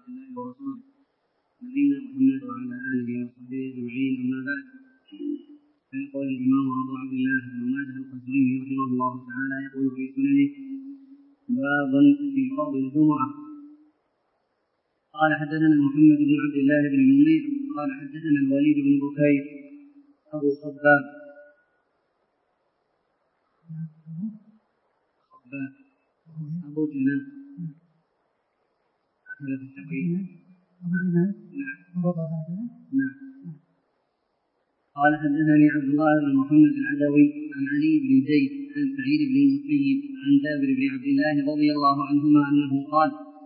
عبد الله ورسوله نبينا محمد وعلى آله وصحبه أجمعين. أما بعد، فيقول الإمام أبو عبد الله بن ماجه القزويني رحمه الله تعالى يقول في سننه: باب في فضل الجمعة. قال حدثنا محمد بن عبد الله بن نمير قال حدثنا الوليد بن بكير أبو خباب أبو جناب هذا في التقييد. نعم. قال حدثني عبد الله بن محمد العدوي عن علي بن زيد عن سعيد بن المسيب عن جابر بن عبد الله رضي الله عنهما أنه قال: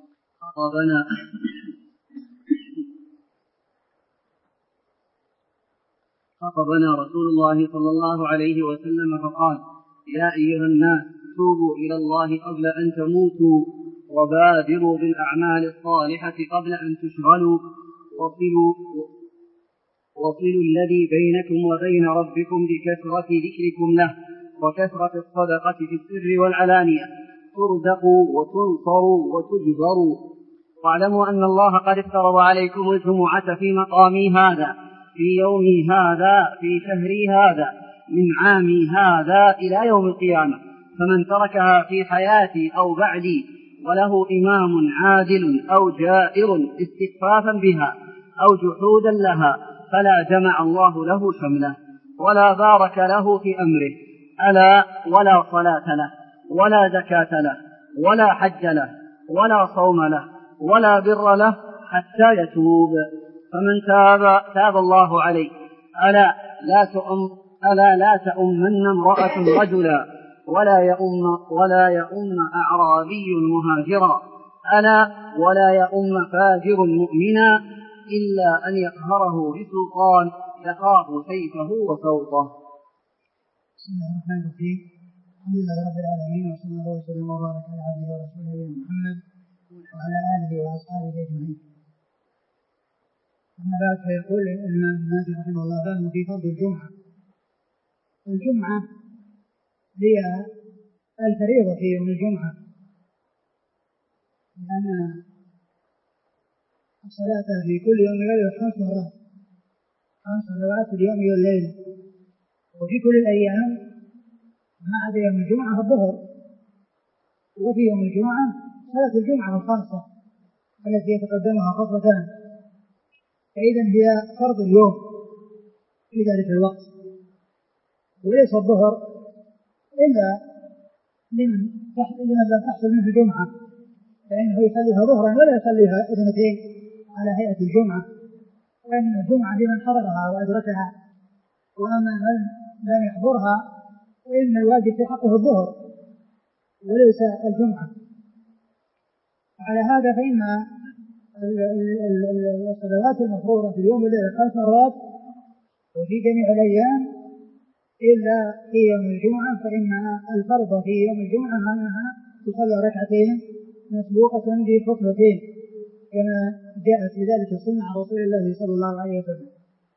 خطبنا رسول الله صلى الله عليه وسلم فقال: يا أيها الناس، توبوا إلى الله قبل أن تموتوا، وبادروا بالأعمال الصالحة قبل أن تشغلوا، وصلوا الذي بينكم وبين ربكم بكثرة ذكركم له وكثرة الصدقة في السر والعلانية، ترزقوا وتنصروا وتجبروا. واعلموا أن الله قد افترض عليكم الجمعة في مقامي هذا، في يومي هذا، في شهري هذا، من عامي هذا إلى يوم القيامة، فمن تركها في حياتي أو بعدي وله إمام عادل أو جائر استخفافا بها أو جحودا لها فلا جمع الله له شمله ولا بارك له في أمره، ألا ولا صلاة له ولا زكاة له ولا حج له ولا صوم له ولا بر له حتى يتوب. فمن تاب الله عليه. ألا لا تؤمن امرأة رجلا ولا يؤم أعرابي مهاجرا، ألا ولا يؤم فاجر مؤمنا إلا أن يقهره بسلطان يخاف سيفه وصوته. بسم الله الرحمن الرحيم. الحمد لله رب العالمين، وصلى الله وسلم وبارك على عبده ورسوله محمد وعلى آله وأصحابه أجمعين. أما بعد، فيقول الإمام ماجه رحمه الله: باب في فضل الجمعة. الجمعة هي الفريضة في يوم الجمعة، لأن الصلاة في كل يوم وليلة 5 مرات، 5 صلوات في اليوم والليلة، وفي كل الأيام ما عدا يوم الجمعة الظهر، وفي يوم الجمعة صلاة الجمعة الخاصة التي يتقدمها خطبتان، فإذا هي فرض اليوم في ذلك الوقت، وليس الظهر إلا لمن لم تحصل منه الجمعة، فإنه يصليها ظهرا ولا يصليها 2 على هيئة الجمعة، وإن الجمعة لمن حضرها وأدركها، وأما من لم يحضرها فإن الواجب في حقه الظهر وليس الجمعة. على هذا فإن الصلوات المفروضة في اليوم والليلة 5 مرات وفي جميع الأيام إلا في يوم الجمعة، فإن الفرض في يوم الجمعة أنها تصلى 2 ركعتين مسبوقة بخطبتين، كما جاءت بذلك السنة عن رسول الله صلى الله عليه وسلم.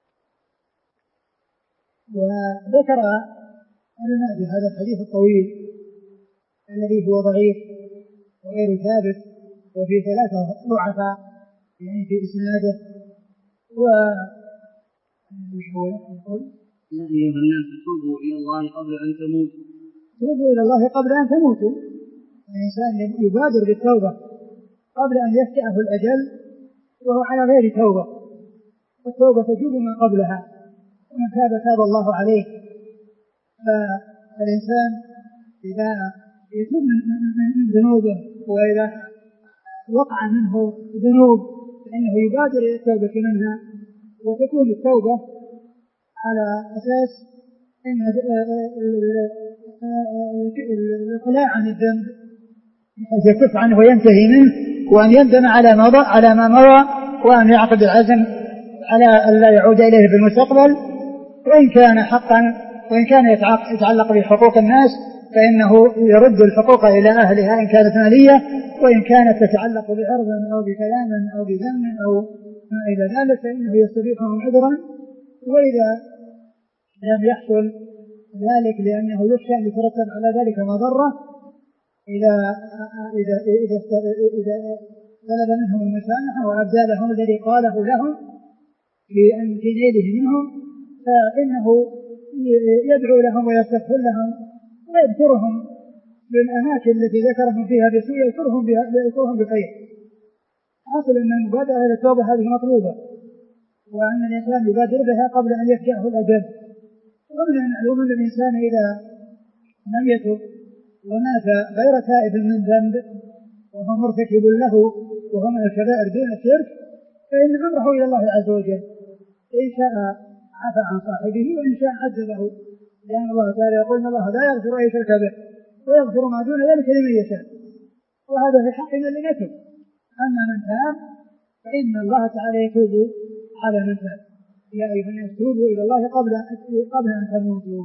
وذكر الماجه هذا الحديث الطويل الذي هو ضعيف وغير ثابت، وفي 3 ضعفاء يعني في إسناده. يقول: يا أيها الناس، توبوا إلى الله قبل أن تموتوا. توبوا إلى الله قبل أن تموتوا، الإنسان يبادر بالتوبة قبل أن يفتئه الأجل وهو على غير توبة، والتوبة تجوب ما قبلها، ومن تاب الله عليه. فالإنسان إذا يتوب من ذنوبه، وإذا وقع منه ذنوب فإنه يبادر إلى التوبة منها، وتكون التوبة على أساس أن الإقلاع عن الذنب يكف عنه وينتهي منه، وأن يندم على ما مضى، وأن يعقد العزم على أن لا يعود إليه في المستقبل. وإن كان حقا، وإن كان يتعلق بحقوق الناس فإنه يرد الحقوق إلى أهلها إن كانت مالية، وإن كانت تتعلق بعرض أو بكلام أو بذم أو ما إلى ذلك فإنه يستبيحهم عذرا. وإذا لم يحصل ذلك لأنه يخشى أن يترتب على ذلك مضرة، إذا طلب منهم المسامحة وأبدى لهم الذي قاله لهم في نيله منهم، فإنه يدعو لهم ويستغفر لهم ويذكرهم بالأماكن التي ذكرهم فيها بسوء، يذكرهم بخير. حاصل أن المبادرة إلى التوبة هذه مطلوبة، وأن الإنسان يبادر بها قبل أن يفجأه الأجل. ومن المعلوم أن الإنسان إذا لم يتب ومات غير تائب من ذنب وهو مرتكب له وهو من الكبائر دون الشرك، فإن أمره إلى الله عز وجل، إن شاء عفى عن صاحبه وإن شاء عذبه، لأن الله تعالى يقول إن الله لا يغفر أن يشرك به ويغفر ما دون ذلك لمن يشاء، وهذا في حق من يتوب. أما من تاب فإن الله تعالى يتوب على من تاب. يا أيها الناس توبوا إلى الله قبل أن تموتوا.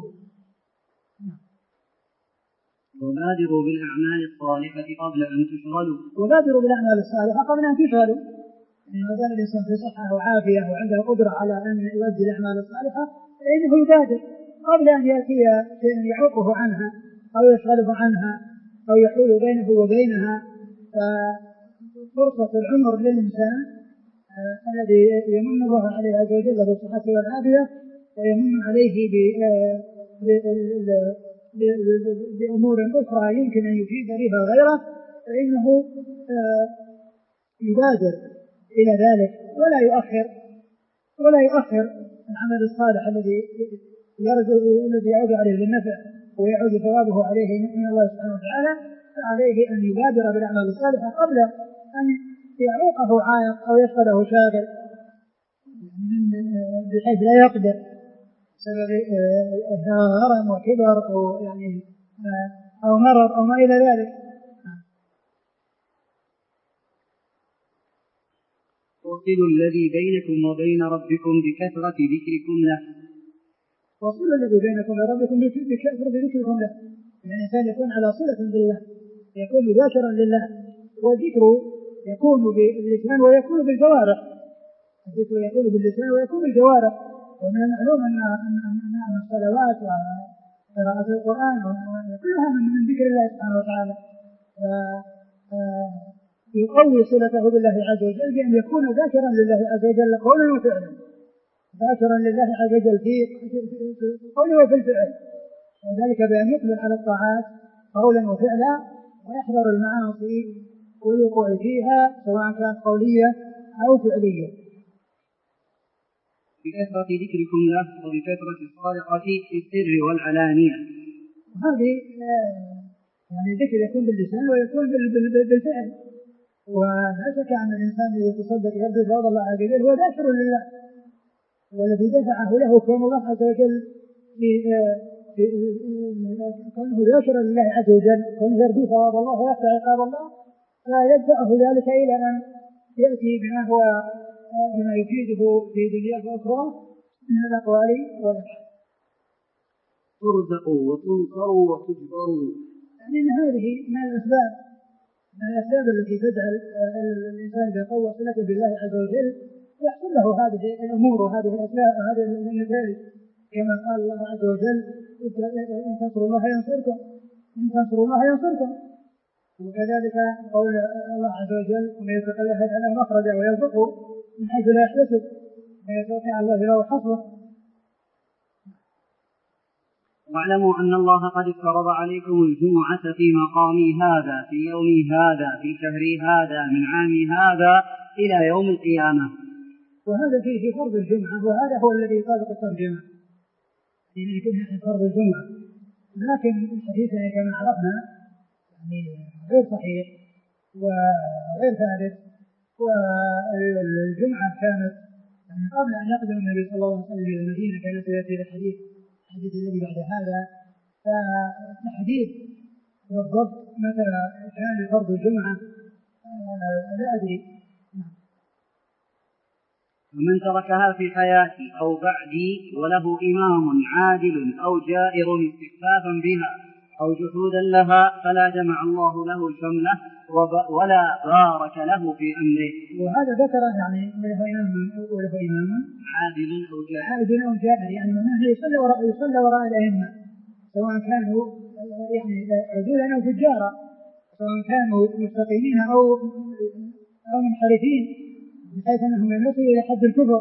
وبادروا بالأعمال الصالحة قبل أن تشغلوا. وبادروا بالأعمال الصالحة قبل أن تشغلوا. إذا كان الإنسان في صحة وعافية وعنده قدرة على أن يؤدي الأعمال الصالحة فإنه يبادر قبل أن يأتي شيء يعوقه عنها أو يشغله عنها أو يحول بينه وبينها. فرصة العمر للإنسان الذي يمن الله عليه عز وجل بالصحة والعافية ويمن عليه بأمور أخرى يمكن أن يفيد بها غيره، فإنه يبادر إلى ذلك ولا يؤخر العمل الصالح الذي يعود عليه بالنفع ويعود ثوابه عليه من الله سبحانه وتعالى. فعليه أن يبادر بالأعمال الصالحة قبل أن يعوقه عائق أو يشغله شاغل بحيث لا يقدر بسبب هرم وكبر أو مرض أو ما إلى ذلك. وصلوا الذي بينكم وبين ربكم بكثرة ذكركم له. وصلوا الذي بينكم وبين ربكم بكثرة ذكركم له، يعني الإنسان يكون على صلة بالله، يكون ذاكرا لله. والذكر يكون باللسان ويكون بالجوارح. الذكر يكون باللسان ويكون بالجوارح. ومن المعلوم أن الصلوات وقراءة القرآن كلها من ذكر الله سبحانه وتعالى، يقوي صلته بالله عز وجل بأن يكون ذاكرا لله عز وجل قولا وفعلا، ذاكرا لله عز وجل في القول وفي الفعل، وذلك بأن يقبل على الطاعات قولا وفعلا ويحذر المعاصي والوقوع فيها سواء كانت قولية أو فعلية. بكثرة ذكركم له وبكثرة الصدقة في السر والعلانية. هذه يعني الذكر يكون باللسان ويكون بالفعل، ولا شك أن الإنسان الذي يتصدق يرجو ثواب الله عز وجل هو ذاكر لله، والذي دفعه له كون الله عز وجل كونه ذاكرا لله عز وجل، كونه يرجو ثواب الله ويخشى عقاب الله، فيدفعه ذلك إلى أن يأتي بما يفيده في دنياه وأخرى من الأقوال والأفعال. ترزقوا وتنصروا وتجبروا. يعني أن هذه من الأسباب التي تجعل الإنسان إذا قوى صلته بالله عز وجل يحصل له هذه الأمور وهذه الأسباب وهذه النتائج، كما قال الله عز وجل: إن تنصروا الله ينصركم، إن تنصروا الله ينصركم. وكذلك قول الله عز وجل: ومن يتق الله يجعل له مخرجا ويرزقه من حيث لا يحتسب، ومن يتوكل على الله فهو حسبه. واعلموا أن الله قد افترض عليكم الجمعة في مقامي هذا، في يومي هذا، في شهري هذا، من عامي هذا إلى يوم القيامة. وهذا فيه فرض الجمعة، وهذا هو الذي يطابق الترجمة، يعني يكون فرض الجمعة. لكن الحديث كما عرفنا يعني غير صحيح وغير ثابت. والجمعة كانت يعني قبل أن يقدم النبي صلى الله عليه وسلم إلى المدينة، كانت تأتي الحديث الذي بعد هذا. فالتحديد بالضبط متى كان فرض الجمعة لا أدري. ومن تركها في حياتي أو بعدي وله إمام عادل أو جائر استخفافا بها أو جحودا لها فلا جمع الله له شمله ولا بارك له في أمره. وهذا ذكره يعني وله إمام عادل أو جائر، يعني معناه يصلى وراء الأئمة، سواء كانوا يعني عدولا أو فجارا، سواء كانوا مستقيمين أو منحرفين بحيث أنهم يصلوا إلى حد الكفر،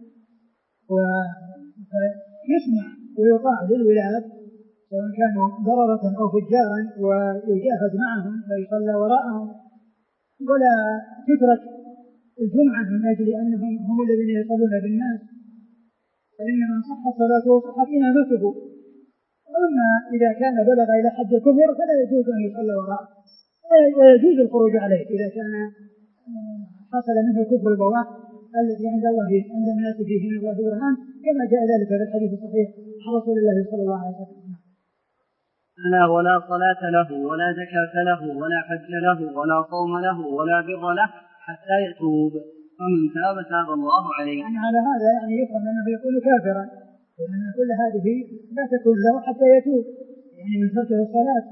ويسمع ويطاع للولاة سواء كانوا ضررة أو فجارا ويجاهد معهم ويصلى وراءهم، ولا تترك الجمعة من أجل أنهم هم الذين يصلون بالناس، فإن من صحت صلاته صحت إمامته. أما إذا كان بلغ إلى حد الكفر فلا يجوز أن يصلى وراءه، ويجوز الخروج عليه إذا كان حصل منه الكفر البواح الذي عند الله عند الناس فيه من الله برهان، كما جاء ذلك في الحديث الصحيح عن رسول الله صلى الله عليه وسلم. ألا ولا صلاة له ولا زكاة له ولا حج له ولا صوم له ولا بر له حتى يتوب، ومن تاب تاب الله عليه. يعني على هذا يعني يفهم أنه يكون كافرا، لأن كل هذه لا تكون له حتى يتوب، يعني من تركه الصلاة.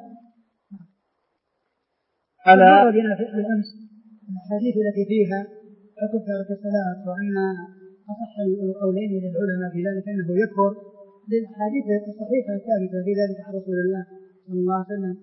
مر بنا في الأمس الحديث التي فيها حكم ترك الصلاة، وأن أصح القولين للعلماء في ذلك أنه يكفر، للحديث الصحيحة الثابتة في ذلك عن رسول الله صلى الله عليه وسلم.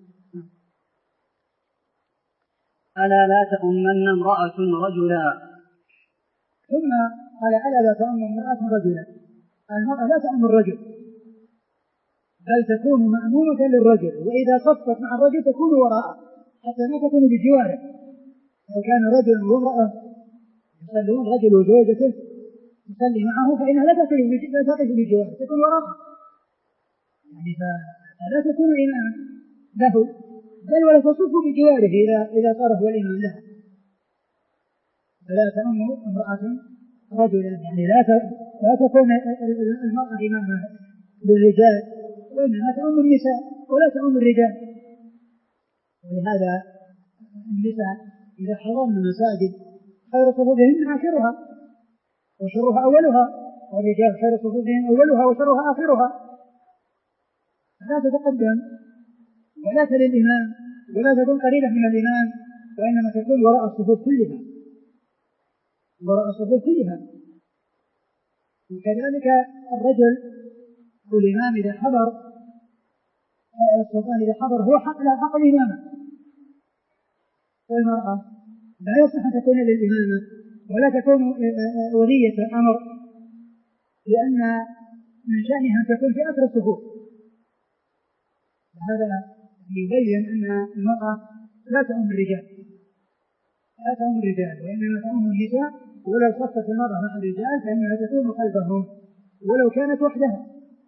ألا لا تؤمن امرأة رجلا. ثم قال ألا لا تؤمن امرأة رجلا. المرأة لا تؤمن الرجل، بل تكون مأمومة للرجل، وإذا صفت مع الرجل تكون وراءه حتى ما تكون بجواره. لو كان رجل وامرأة يصلون رجل وزوجته يصلي معه فإنها لا تقف بجواره، تكون وراءه، يعني فلا تكون إماما له، بل ولا تصف بجواره إذا صار هو الإمام لها. فلا تؤم امرأة رجلا، يعني لا تكون المرأة إمامة للرجال، وإنما تؤم النساء ولا تؤم الرجال. ولهذا النساء إذا حضرن المساجد خير صفوفهن آخرها وشرها أولها، والرجال خير صفوفهم أولها وشرها آخرها. فلا تتقدم ولا تلي الإمام ولا تكون قريبة من الإمام، وإنما تكون وراء الصفوف كلها، وراء الصفوف كلها. وكذلك الرجل والإمام إذا حضر، السلطان إذا حضر هو حق الإمامة، والمرأة لا يصح أن تكون للإمامة ولا تكون ولية الأمر، لأن من شأنها أن تكون في آخر الصفوف. هذا يبين أن المرأة لا تؤم الرجال، لا تؤم الرجال، وإنما تؤم النساء، ولو صفت المرأة مع الرجال فإنها تكون خلفهم ولو كانت وحدها.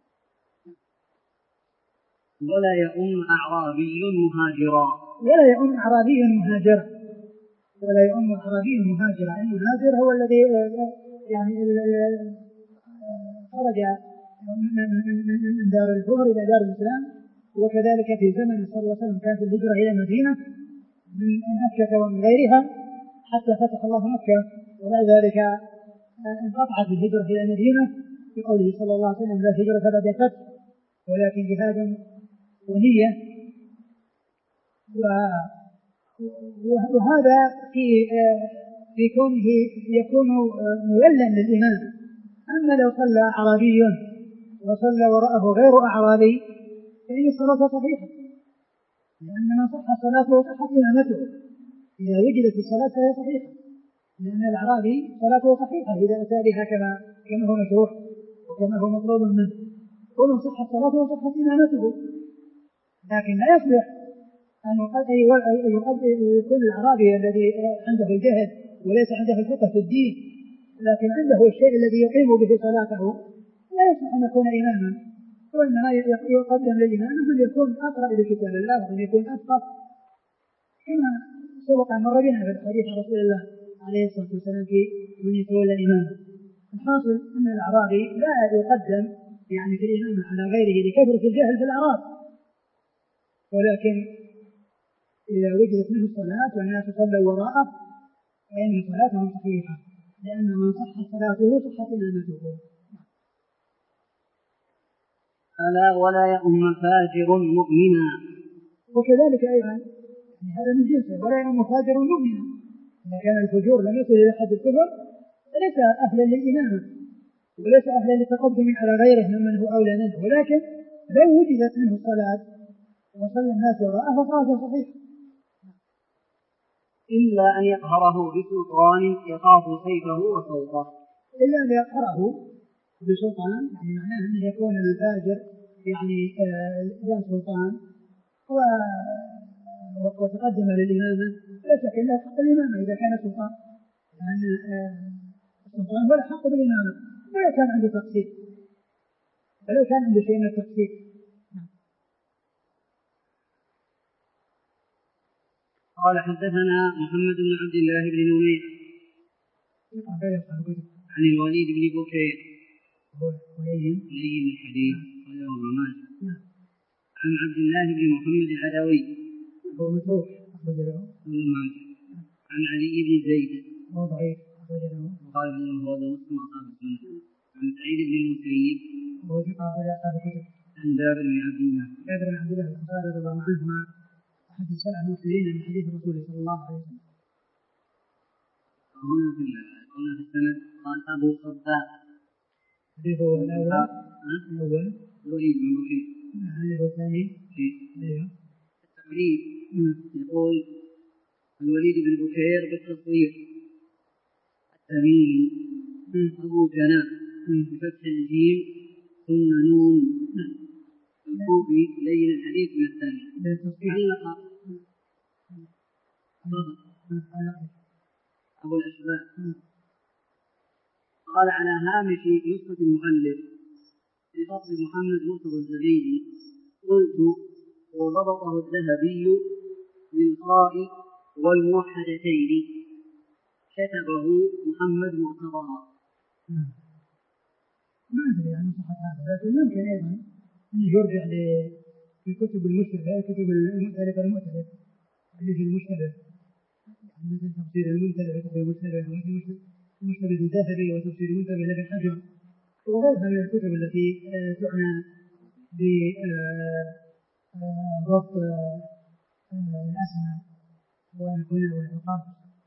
ولا يؤم أعرابي مهاجرا. ولا يؤم أعرابي مهاجرا. ولا يؤم أعرابي مهاجرا. المهاجر هو الذي يعني خرج من دار الكفر إلى دار الإسلام، وكذلك في زمن صلى الله عليه وسلم كانت الهجرة إلى المدينة من مكة ومن غيرها حتى فتح الله مكة، وبعد ذلك انقطعت الهجرة إلى المدينة في قوله صلى الله عليه وسلم لا هجرة بعد الفتح ولكن جهاد ونية. وهذا في كونه يكون مولا للإمام. أما لو صلى أعرابي وصلى وراءه غير أعرابي فإن الصلاة صحيحة، لأن من صح صلاته صحت إمامته. إذا وجدت الصلاة فهي صحيحة، لأن الأعرابي صلاته صحيحة إذا أتى بها كما هو مشروع وكما هو مطلوب منه، ومن صحت صلاته صحت إمامته. لكن لا يصلح أن يكون الأعرابي الذي عنده الجهل وليس عنده الفقه في الدين، لكن عنده الشيء الذي يقيم به صلاته، لا يصلح أن يكون إماما، وإنما يقدم للإمام من يكون أقرأ لكتاب الله ومن يكون أفقه، كما سبق أن مر بنا في الحديث عن رسول الله عليه الصلاة والسلام في من يتولى الإمام. الحاصل أن الأعرابي لا يقدم يعني في الإمام على غيره لكثرة الجهل في الأعراب، ولكن إذا وجدت منه الصلاة والناس صلوا وراءه فإن صلاتهم صحيحة، لأن من صح صلاته صحت إمامته. ألا ولا يؤم فاجر مؤمنا. وكذلك أيضا هذا من جنسه، ولا يؤم فاجر مؤمنا. إذا كان الفجور لم يصل إلى حد الكفر فليس أهلا للإمامة وليس أهلا للتقدم على غيره ممن هو أولى منه، ولكن لو وجدت منه الصلاة وصلى الناس وراءه فصلاته صحيحة. إلا أن يقهره بسلطان يخاف سيفه وصوته. إلا أن يقهره بسلطان، يعني معناه أنه يكون الفاجر يعني ذا سلطان وتقدم للإمامة، لا شك أنه حق الإمامة إذا كان سلطان، لأن السلطان هو الحق بالإمامة ولو كان عنده تقصير، ولو كان عنده شيء من التقصير. قال حدثنا محمد بن عبد الله بن نمير عن الوليد بن بكير لين الحديث عن عبد الله بن محمد العدوي عن علي بن زيد قال ابن هذا مسلم عن سعيد بن المسيب عن جابر بن عبد الله رضي الله عنهما أحد السلف المسلمين من حديث رسول صلى الله عليه وسلم. هنا في السند قال أبو صداء حديثه الأول الوليد بن بكير والثاني التقريب يقول الوليد بن بكير بالتصوير التميمي أبو جناح بفتح الجيم ثم نون الكوفي لين الحديث من الثاني علق أبو الأشباه قال على هامش نسخة المؤلف في فصل محمد مرتضى الزبيدي قلت وضبطه الذهبي بالخاء والموحدتين كتبه محمد مرتضى. ما أدري عن صحة هذا، لكن يمكن أيضا أن يرجع لكتب المشتبه، كتب المؤتلفة المؤتلف اللي في المشتبه، مثل تفسير المنتبه وتفسير المشتبه المشتبه الذهبي وتفسير المنتبه لابن حجر وغيرها من الكتب التي تعنى بضبط الأسماء والكنى والعقاب.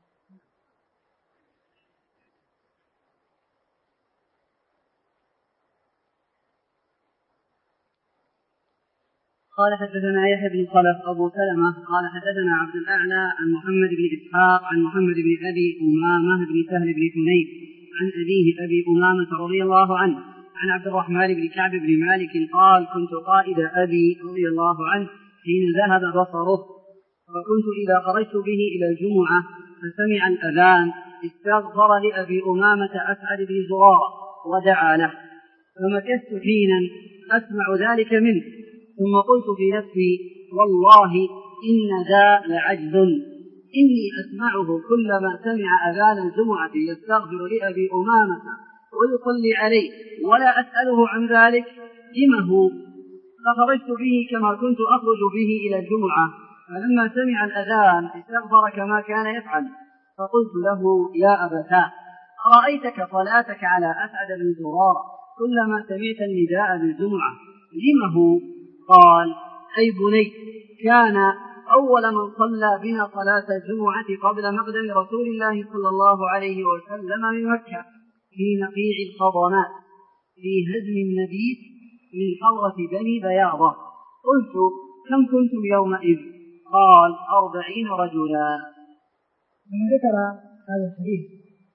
قال حدثنا يحيى بن خلف أبو سلمة قال حدثنا عبد الأعلى عن محمد بن إسحاق عن محمد بن أبي أمامة بن سهل بن حنيف عن أبيه أبي أمامة رضي الله عنه عن عبد الرحمن بن كعب بن مالك قال كنت قائد أبي رضي الله عنه حين ذهب بصره، فكنت إذا خرجت به إلى الجمعة فسمع الأذان استغفر لأبي أمامة أسعد بن زرارة ودعا له، فمكثت حينا أسمع ذلك منه، ثم قلت في نفسي والله إن ذا لعجز، إني أسمعه كلما سمع أذان الجمعة يستغفر لأبي أمامة ويصلي عليه ولا أسأله عن ذلك لمه، فخرجت به كما كنت أخرج به إلى الجمعة، فلما سمع الأذان استغفر كما كان يفعل، فقلت له يا أبتاه أرأيتك صلاتك على أسعد بن زرارة كلما سمعت النداء بالجمعة لمه؟ قال أي بني كان أول من صلى بنا صلاة الجمعة قبل مقدم رسول الله صلى الله عليه وسلم من مكة في نقيع الخضنات في هزم النبيت من حضرة بني بياضة. قلت كم كنتم يومئذ؟ قال 40 رجلا. ثم ذكر هذا الحديث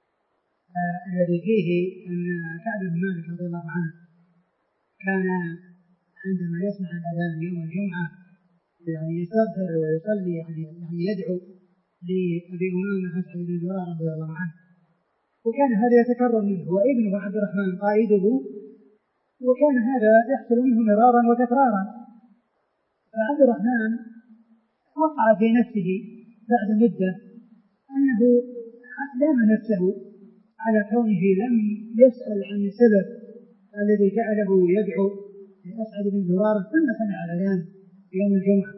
الذي فيه أن كعب بن مالك رضي الله عنه كان عندما يسمع الأذان يوم الجمعة يعني يستغفر ويصلي يعني يدعو لأبي أمامة أسعد بن زرارة رضي الله عنه، وكان هذا يتكرر منه وابنه عبد الرحمن قائده، وكان هذا يحصل منه مرارا وتكرارا. فعبد الرحمن وقع في نفسه بعد مدة أنه لام نفسه على كونه لم يسأل عن السبب الذي جعله يدعو لأسعد بن زرارة ثم سمع الأذان يوم الجمعة،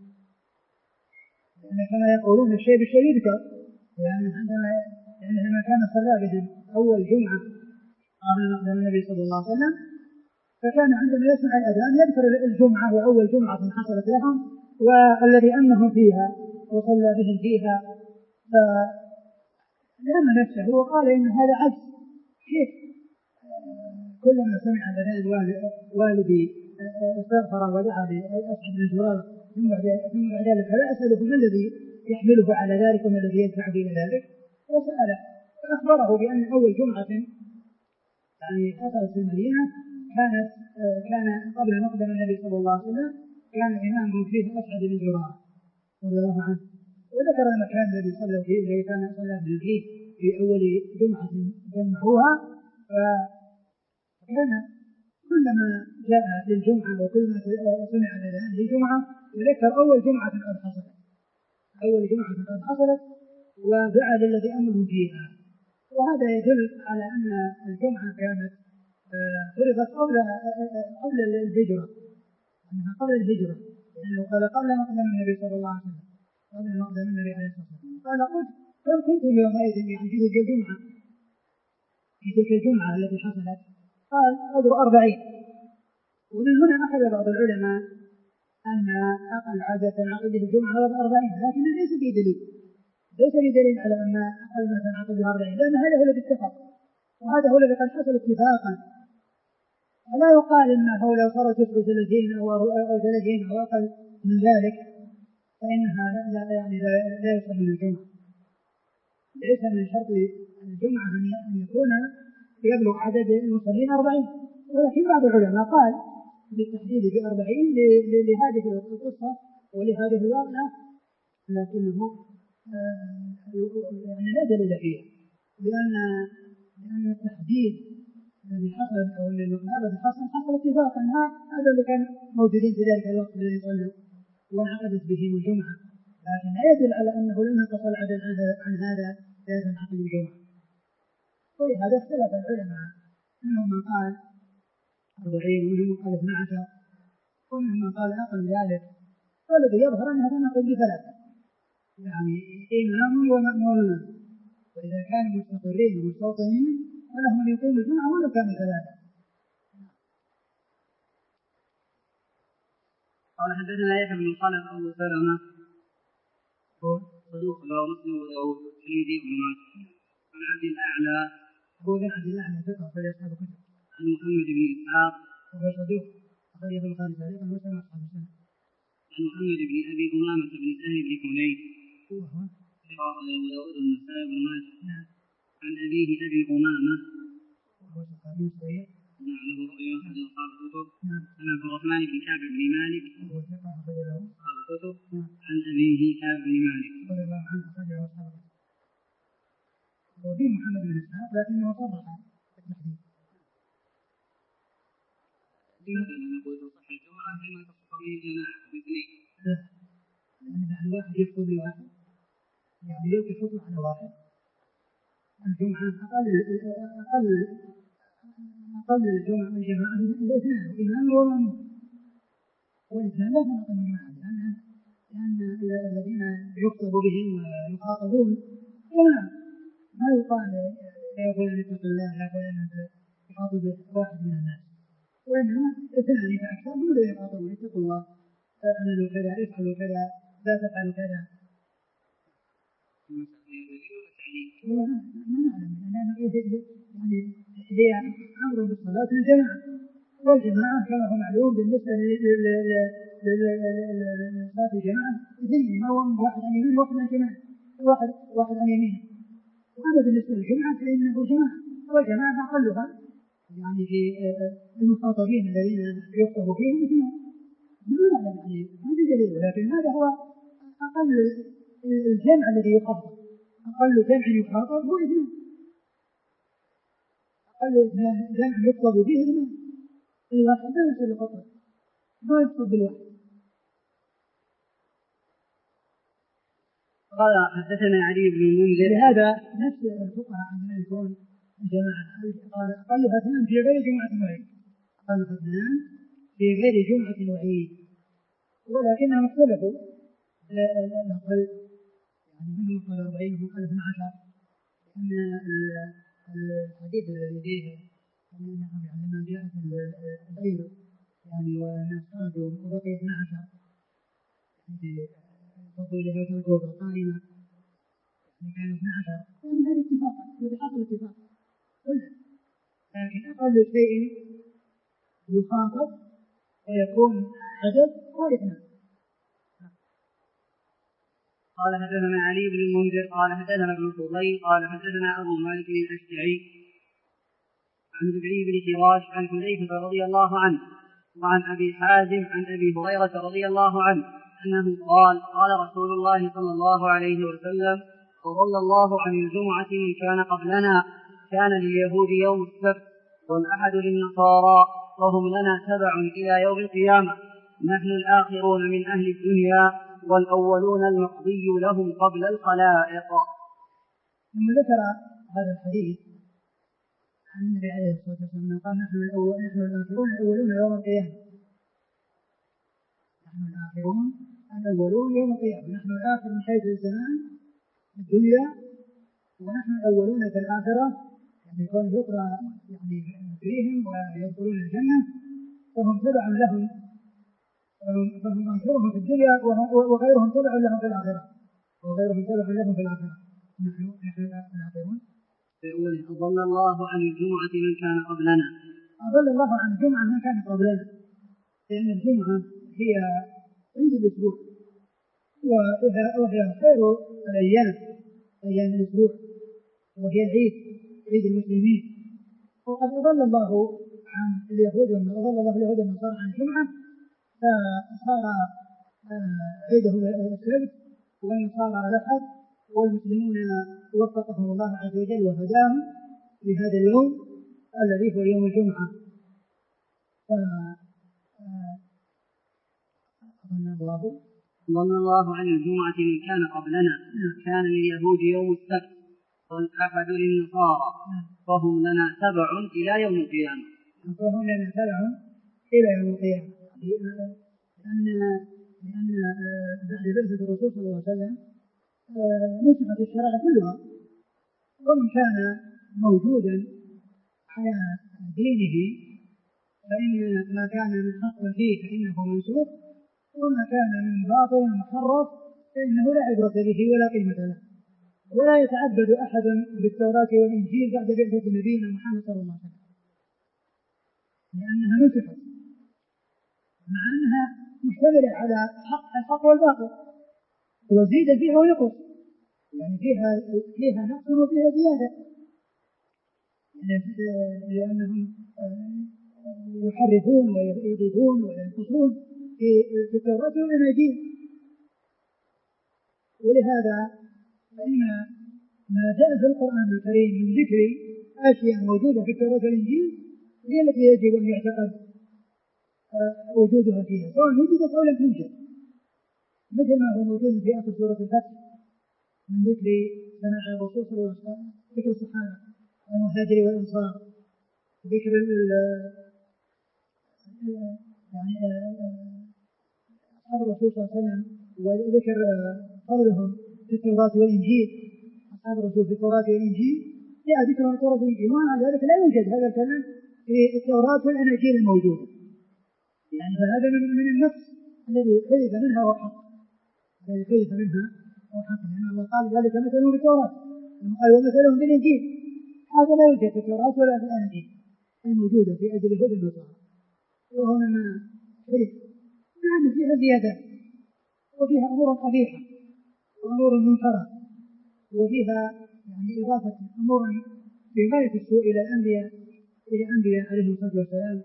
لأن كما يقولون الشيء بالشيء يذكر، يعني عندما كان صلى بهم أول جمعة قبل مقدم النبي صلى الله عليه وسلم، فكان عندما يسمع الأذان يذكر الجمعة وأول جمعة حصلت لهم والذي أمهم فيها وصلى بهم فيها، فلام نفسه وقال إن هذا عجز، كيف كلما سمع الأذان والدي استغفر ودعا لأسعد بن زرارة ثم بعد ذلك فلا أسأله ما الذي يحمله على ذلك وما الذي يدفعه إلى ذلك، وسأله فأخبره بأن أول جمعة يعني حصلت في المدينة كان قبل مقدم النبي صلى الله عليه وسلم، كان الإمام فيه أسعد بن زرارة رضي الله عنه، وذكر المكان الذي صلوا فيه الذي كان صلى فيه في أول جمعة جمعوها. فكان كلما جاء للجمعة وكلما سمع الأذان للجمعة يذكر أول جمعة قد حصلت ودعا للذي أمرهم فيها. وهذا يدل على أن الجمعة كانت فرضت قبل الهجرة، أنها قبل الهجرة، لأنه قال قبل مقدم النبي صلى الله عليه وسلم، قبل مقدم النبي عليه الصلاة والسلام. قال قلت كم كنتم يومئذ في تلك الجمعة التي حصلت؟ قال قدر 40. ومن هنا أخذ بعض العلماء أن أقل عادة عقد الجمعة 40، لكن ليس بدليل على أن أقل ما تنعقد 40، لأن هذا هو الذي اتفق، وهذا هو الذي قد حصل اتفاقا. ولا يقال أنه لو صار 39 أو 30 أو أقل من ذلك فإنها لا يصح للجمعة. ليس من شرط الجمعة أن يكون يبلغ عدد المصلين 40، ولكن بعض العلماء قال بالتحديد ب40 لهذه القصة ولهذه الواقعة، لكنه لا دليل فيه، لأن التحديد الذي حصل أو الذي حصل اتفاقا. هذا اللي كان موجودين في ذلك الوقت الذي صلوا وانعقدت بهم الجمعة، لكن لا يدل على أنه لم ينفصل عدد عن هذا لا تنعقد الجمعة. ولهذا اختلف العلماء، منهم من قال 40 ومنهم من قال 12 ومنهم من قال أقل ذلك، والذي يظهر أنها تنعقد ب3، يعني إمام ومأمون، وإذا كانوا مستقرين ومستوطنين فلهم أن يقيموا الجمعة ولو كانوا 3. قال حدثنا يحيى بن خالد أبو سلمة صدوق له مسلم وداود والترمذي وابن ماجه. عن عبد الأعلى ثقة أخرج أصحاب الكتب. عن محمد بن إسحاق وهو صدوق أخرج ابن خالد تعليقا وسلم أصحاب السنة. عن محمد بن أبي أمامة بن سهل بن حنين ثقة أخرج داود والنسائي وابن ماجه. عن أبيه أبي أمامة وهو صحابي صحيح له رؤيا أحد أصحاب الكتب. عن عبد الرحمن بن كعب بن مالك وهو ثقة أخرج له أصحاب الكتب. عن أبيه كعب بن مالك رضي الله عنه أخرج له أصحاب الكتب. وفيه محمد بن إسحاق لكنه صرح بالتحديد. لماذا لا نقول تصح الجمعة كما تصح به جماعة باثنين؟ يعني واحد يخطب لواحد، يعني يلقي خطبة على واحد. الجمعة أقل الجمعة الجماعة الاثنان، إمام ومأمون، والإثنان لا تنعقد الجمعة لأن الذين يخطب بهم ويخاطبون جماعة، ما يقال لا يقول أن اتق الله، لا يقول أن يخاطب واحد من الناس، وإنما اثنان فأكثر هم الذين يخاطبون اتقوا الله، اعملوا كذا، افعلوا كذا، لا تفعلوا كذا. ما نعلم لأنه يعني هي أمر بالصلاة للجماعة، والجماعة كما هو معلوم بالنسبة لصلاة الجماعة اثنين، هو واحد عن يمين وواحد عن شمال، واحد عن يمين. وهذا بالنسبة للجمعة فإنه جماعة، والجماعة أقلها يعني في المخاطبين الذين يخطب فيهم اثنين. ما نعلم يعني هذا دليل، لكن هذا هو أقل الجمع الذي يخاطب، أقل جمع يخاطب هو اثنين، أقل جمع يخطب به اثنين، الواحد لا يصل لخطبه، ما يخطب بالواحد. قال حدثنا علي بن المنذر. لهذا نفس الفقهاء عندما يكون جماعة قال أقلها 2 في غير جمعة وعيد، أقلها 2 في غير جمعة وعيد، ولكنهم اختلفوا الأقل، يعني منهم قال 40 ومنهم قال 12، لأن الحديث الذي فيه أنهم لما جاءت الغير يعني والناس خرجوا وبقي 12 فضيلة وتركوا بالقائمة يعني كانوا 12، يعني هذا اتفاق، هذا حصل اتفاق كله، لكن أقل شيء يخاطب ويكون عدد هو 2. قال حدثنا علي بن المنذر قال حدثنا ابن الفضيل قال حدثنا أبو مالك الأشجعي عن ربعي بن فراش عن حذيفة رضي الله عنه وعن أبي حازم عن أبي هريرة رضي الله عنه أنه قال قال رسول الله صلى الله عليه وسلم وضل الله عن الجمعة من كان قبلنا كان لليهود يوم السبت والأحد للنصارى وهم لنا تبع إلى يوم القيامة نحن الآخرون من أهل الدنيا والأولون المقضي لهم قبل الخلائق. ثم ذكر هذا الحديث عن النبي عليه الصلاة والسلام قال نحن الآخرون الأولون يوم القيامة. نحن الآخرون الأولون يوم القيامة. نحن الآخر من حيث الزمان الدنيا ونحن الأولون في الآخرة يعني يكون يقرأ يعني فيهم ويدخلون الجنة وهم تبع لهم فهم آخرهم في الدنيا وغيرهم تبع لهم في الآخرة نحن الآخرون. أضل الله عن الجمعة من كان قبلنا. أضل الله عن الجمعة من كان قبلنا لأن الجمعة هي عيد الأسبوع وهي خير الأيام أيام الأسبوع وهي عيد المسلمين. وقد أضل الله عن اليهود والنصارى عن الجمعة فصار عيدهم السبت والنصارى الأحد والمسلمون وفقهم الله عز وجل وهداهم لهذا اليوم الذي هو يوم الجمعة. ضل الله عن الجمعة من كان قبلنا كان لليهود يوم السبت والأحد للنصارى فهم لنا تبع إلى يوم القيامة. لأن بعد بعثة الرسول صلى الله عليه وسلم نسخت الشرائع كلها ومن كان موجودا على دينه فإن ما كان من حق فيه فإنه منسوخ وما كان من باطل محرف فإنه لا عبرة به ولا قيمة له. ولا يتعبد أحد بالتوراة والإنجيل بعد بعثة نبينا محمد صلى الله عليه وسلم لأنها نسخت مع أنها مشتملة على الحق والباطل وزيد فيها ويقص يعني فيها نقص وفيها زيادة لأنهم يحرفون ويضيفون وينقصون في التوراة والإنجيل. ولهذا فإن ما جاء في القرآن الكريم من ذكر أشياء موجودة في التوراة والإنجيل هي التي يجب أن يعتقد وجودها فيها سواء وجدت أو لم توجد مثل ما هو موجود في آخر سورة الفتح من ذكر ثناء الرسول صلى الله عليه وسلم ذكر الصحابة والمهاجر والأنصار ذكر يعني أصحاب الرسول صلى الله عليه وسلم وذكر فضلهم في التوراة والإنجيل. أصحاب الرسول في التوراة والإنجيل جاء ذكرهم في التوراة والإنجيل ومع ذلك لا يوجد هذا الكلام في التوراة والإنجيل الموجودة يعني فهذا من النقص الذي حدث منها وحق لأن الله قال ذلك مثلهم في التوراة قال ومثلهم في الإنجيل هذا لا يوجد في التوراة ولا في الإنجيل الموجودة في أجل هدى النصارى وهنا ما حدث نعم فيها زيادة وفيها أمور قبيحة وأمور منكرة وفيها يعني إضافة أمور في غاية السوء إلى الأنبياء عليهم الصلاة والسلام.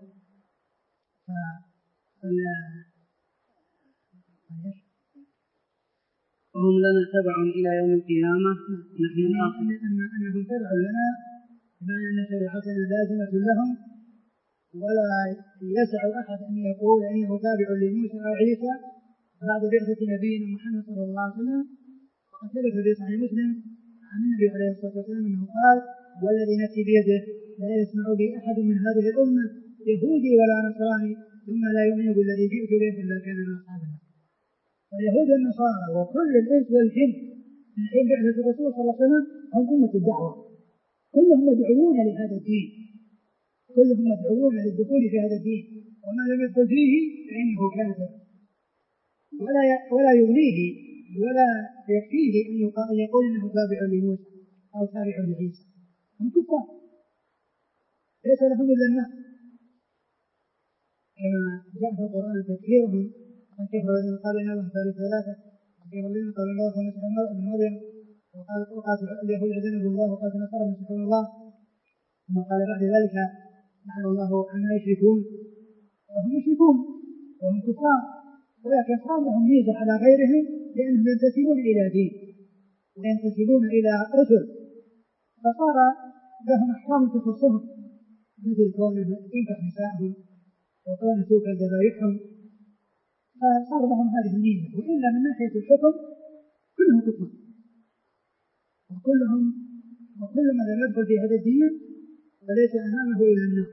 وهم لنا تبع إلى يوم القيامة نحن أنهم تبع لنا بمعنى أن شريعتنا لازمة لهم ولا يسع أحد أن يقول إنه تابع لموسى أو عيسى بعد بعثة نبينا محمد صلى الله عليه وسلم. وقد ثبت في صحيح مسلم عن النبي عليه الصلاة والسلام أنه قال والذي نفسي بيده لا يسمع بي أحد من هذه الأمة يهودي ولا نصراني ثم لا يؤمن بالذي جئت به إلا كان من أصحاب النار. واليهود والنصارى وكل الإنس والجن من حين بعثة الرسول صلى الله عليه وسلم هم أمة الدعوة كلهم مدعوون لهذا الدين كلهم مدعوون للدخول في هذا الدين وما لم يدخل فيه فإنه كافر ولا يغنيه ولا يكفيه أن يقول إنه تابع لموسى أو تابع لعيسى هم كفار ليس لهم إلا النار كما جاء في القرآن تذكيرهم عن كفر الذين قالوا إن الله ثالث ثلاثة الذين قالوا الله ونسأل الله ابن مريم وقاتل اليهود عزنه الله وقاتل النصارى مسيحهم الله. ثم قال بعد ذلك لعن الله عما يشركون، وهم مشركون وهم كفار، ولكن صار لهم ميزة على غيرهم لأنهم ينتسبون إلى دين وينتسبون إلى رسل، فصار لهم أحكام تخصهم مثل كونه ينكح نسائهم وكون توكل ذبائحهم، فصار لهم هذه الميزة. وإلا من ناحية الحكم كلهم كفار، وكل من لم يدخل في هذا الدين فليس أمامه إلا النار،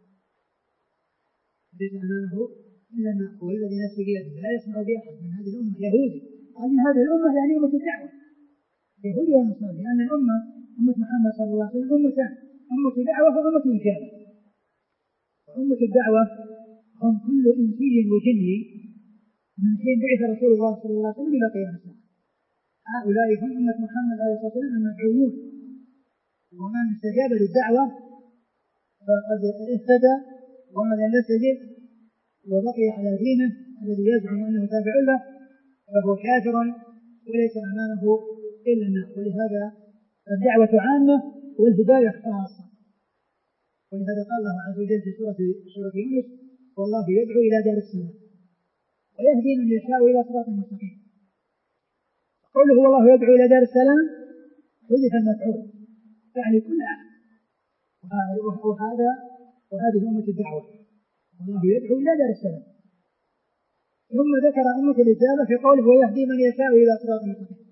ليس أمامه إلا النار. والذي نفسي بيده لا يسمع بأحد من هذه الأمة يهودي، ومن هذه الأمة يعني أمة الدعوة يهودي ونصارى، لأن الأمة أمة محمد صلى الله عليه وسلم أمتان، أمة دعوة وأمة إجابة. وأمة الدعوة هم كل إنسي وجني من حين بعث رسول الله صلى الله عليه وسلم إلى قيام الساعة، هؤلاء هم أمة محمد عليه الصلاة والسلام المدعوون، ومن استجاب للدعوة فقد اهتدى، ومن لم يستجب وبقي على دينه الذي يزعم أنه تابع له فهو كافر وليس أمامه إلا النار. ولهذا الدعوة عامة والهداية خاصة، ولهذا قال الله عز وجل في سورة يونس: والله يدعو إلى دار السلام ويهدي من يشاء إلى صراط مستقيم. قوله والله يدعو إلى دار السلام حذف المفعول، يعني كل أحد، وهذه أمة الدعوة، والله يدعو إلى دار السلام. ثم ذكر أمة الإجابة في قوله ويهدي من يشاء إلى صراط مستقيم،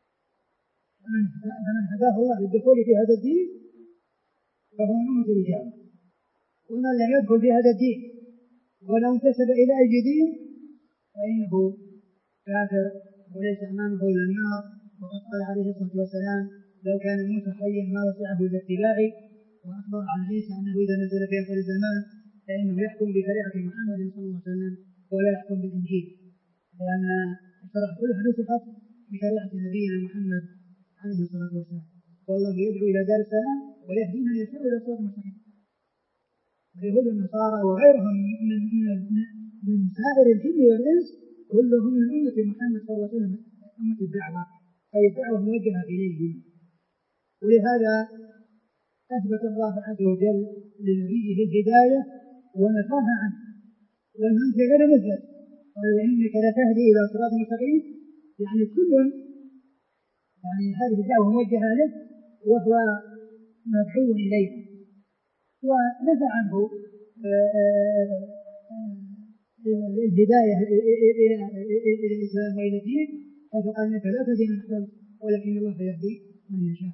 فمن هداه الله للدخول في هذا الدين فهو من أمة الإجابة، ومن لم يدخل في هذا الدين ولو انتسب إلى أي دين فإنه كافر وليس أمامه إلا النار. وقد قال عليه الصلاة والسلام: لو كان موسى حيا ما وسعه إلا اتباعي. وأخبر عن عيسى أنه إذا نزل في آخر الزمان فإنه يحكم بشريعة محمد صلى الله عليه وسلم ولا يحكم بالإنجيل، لأن الشرع كلها نسخت بشريعة نبينا محمد عليه الصلاة والسلام. والله يدعو إلى دار السلام ويهدي من يشاء إلى صراط مستقيم. اليهود والنصارى وغيرهم من سائر الجن والإنس كلهم من أمة محمد صلى الله عليه وسلم، أمة الدعوة، أي الدعوة موجهة إليهم. ولهذا أثبت الله عز وجل لنبيه الهداية ونفاها عنه، والمنفي غير مثبت، قال: وإنك لتهدي إلى صراط مستقيم، يعني كل يعني هذه الدعوة موجهة له وهو مدعو إليه، ونفى عنه الهداية إلى الإسلام وإلى الدين، حيث قال: إنك لا تهدي من أحببت ولكن الله يهدي من يشاء.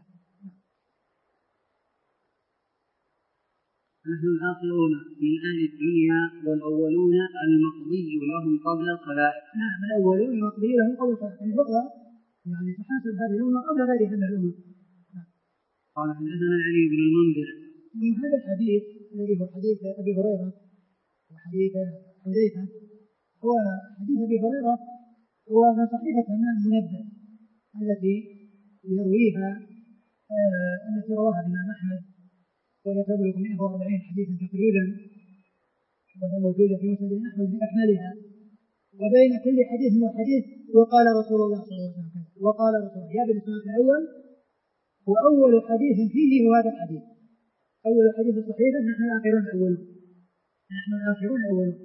نحن الآخرون من أهل الدنيا والأولون المقضي لهم قبل الخلائق. نعم، الأولون المقضي لهم قبل الخلائق، يعني تحاسب هذه الأمة قبل غيرها من الأمم. قال: حدثنا علي بن المنذر. من هذا الحديث الذي هو حديث أبي هريرة وحديث حذيفة، هو حديث أبي هريرة هو من صحيفة همام المنبه التي يرويها التي رواها الإمام أحمد، وهي تبلغ 140 حديثا تقريبا، وهي موجودة في مسند أحمد بأكملها. وبين كل حديث وحديث وقال رسول الله صلى الله عليه وسلم، وقال رسول الله. جاء بالإسناد الأول وأول حديث فيه هو هذا الحديث، أول حديث الصحيفة: نحن الآخرون الأولون، نحن الآخرون الأولون.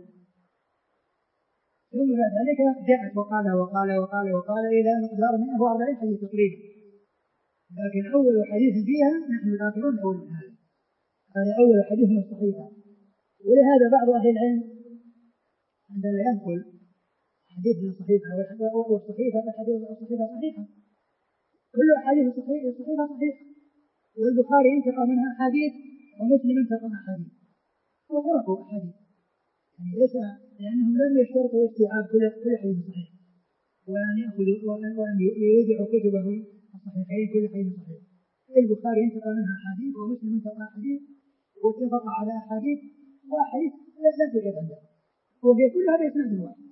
ثم بعد ذلك جاءت وقال وقال وقال وقال إلى مقدار 140 حديث تقريبا، لكن أول حديث فيها نحن الآخرون الأولون، هذا أول حديث من الصحيفة. ولهذا بعض أهل العلم عندما ينقل حديث من الصحيفة والصحيفة فالحديث الصحيفة صحيحة، كل أحاديث الصحيفة صحيحة، والبخاري انتقى منها أحاديث ومسلم انتقى أحاديث وتركوا أحاديث، يعني ليس لأنهم لم يشترطوا استيعاب كل حديث صحيح، وأن يوضعوا كتبهم الصحيحين كل حديث صحيح. البخاري انتقى منها أحاديث ومسلم انتقى أحاديث واتفق على أحاديث وأحاديث لا توجد عندهم، وفي كل هذا إسناد واحد.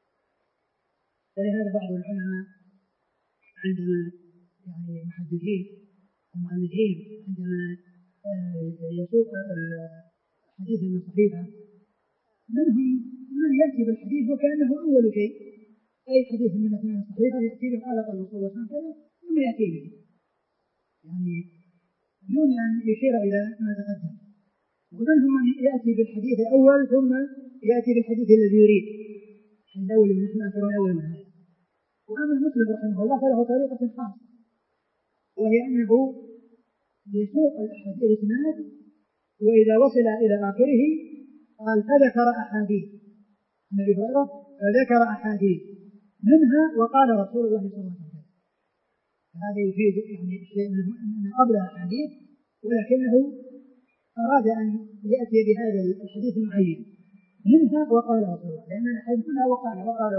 ولهذا بعض العلماء عندما يعني المحدثين المؤلفين عندما يسوق حديث من الصحيفة منهم من يأتي بالحديث وكأنه أول شيء، أي حديث من الأثنين الصحيحة يأتي به قال قال رسول الله صلى الله عليه وسلم ثم يأتي به يعني دون أن يشير إلى ما تقدم. ومنهم من يأتي بالحديث الأول ثم يأتي بالحديث الذي يريد الأول من نحن أكثر الأول من هذا. وأما مسلم رحمه الله فله طريقة خاصة وهي أنه يسوق الإسناد وإذا وصل إلى آخره قال فذكر أحاديث النبي صلى الله عليه وسلم فذكر أحاديث منها وقال رسول الله صلى الله عليه وسلم. هذا يفيد يعني شيء من قبل أحاديث ولكنه أراد أن يأتي بهذا الحديث المعين منها وقال رسول الله لأن الحديث منها وقال.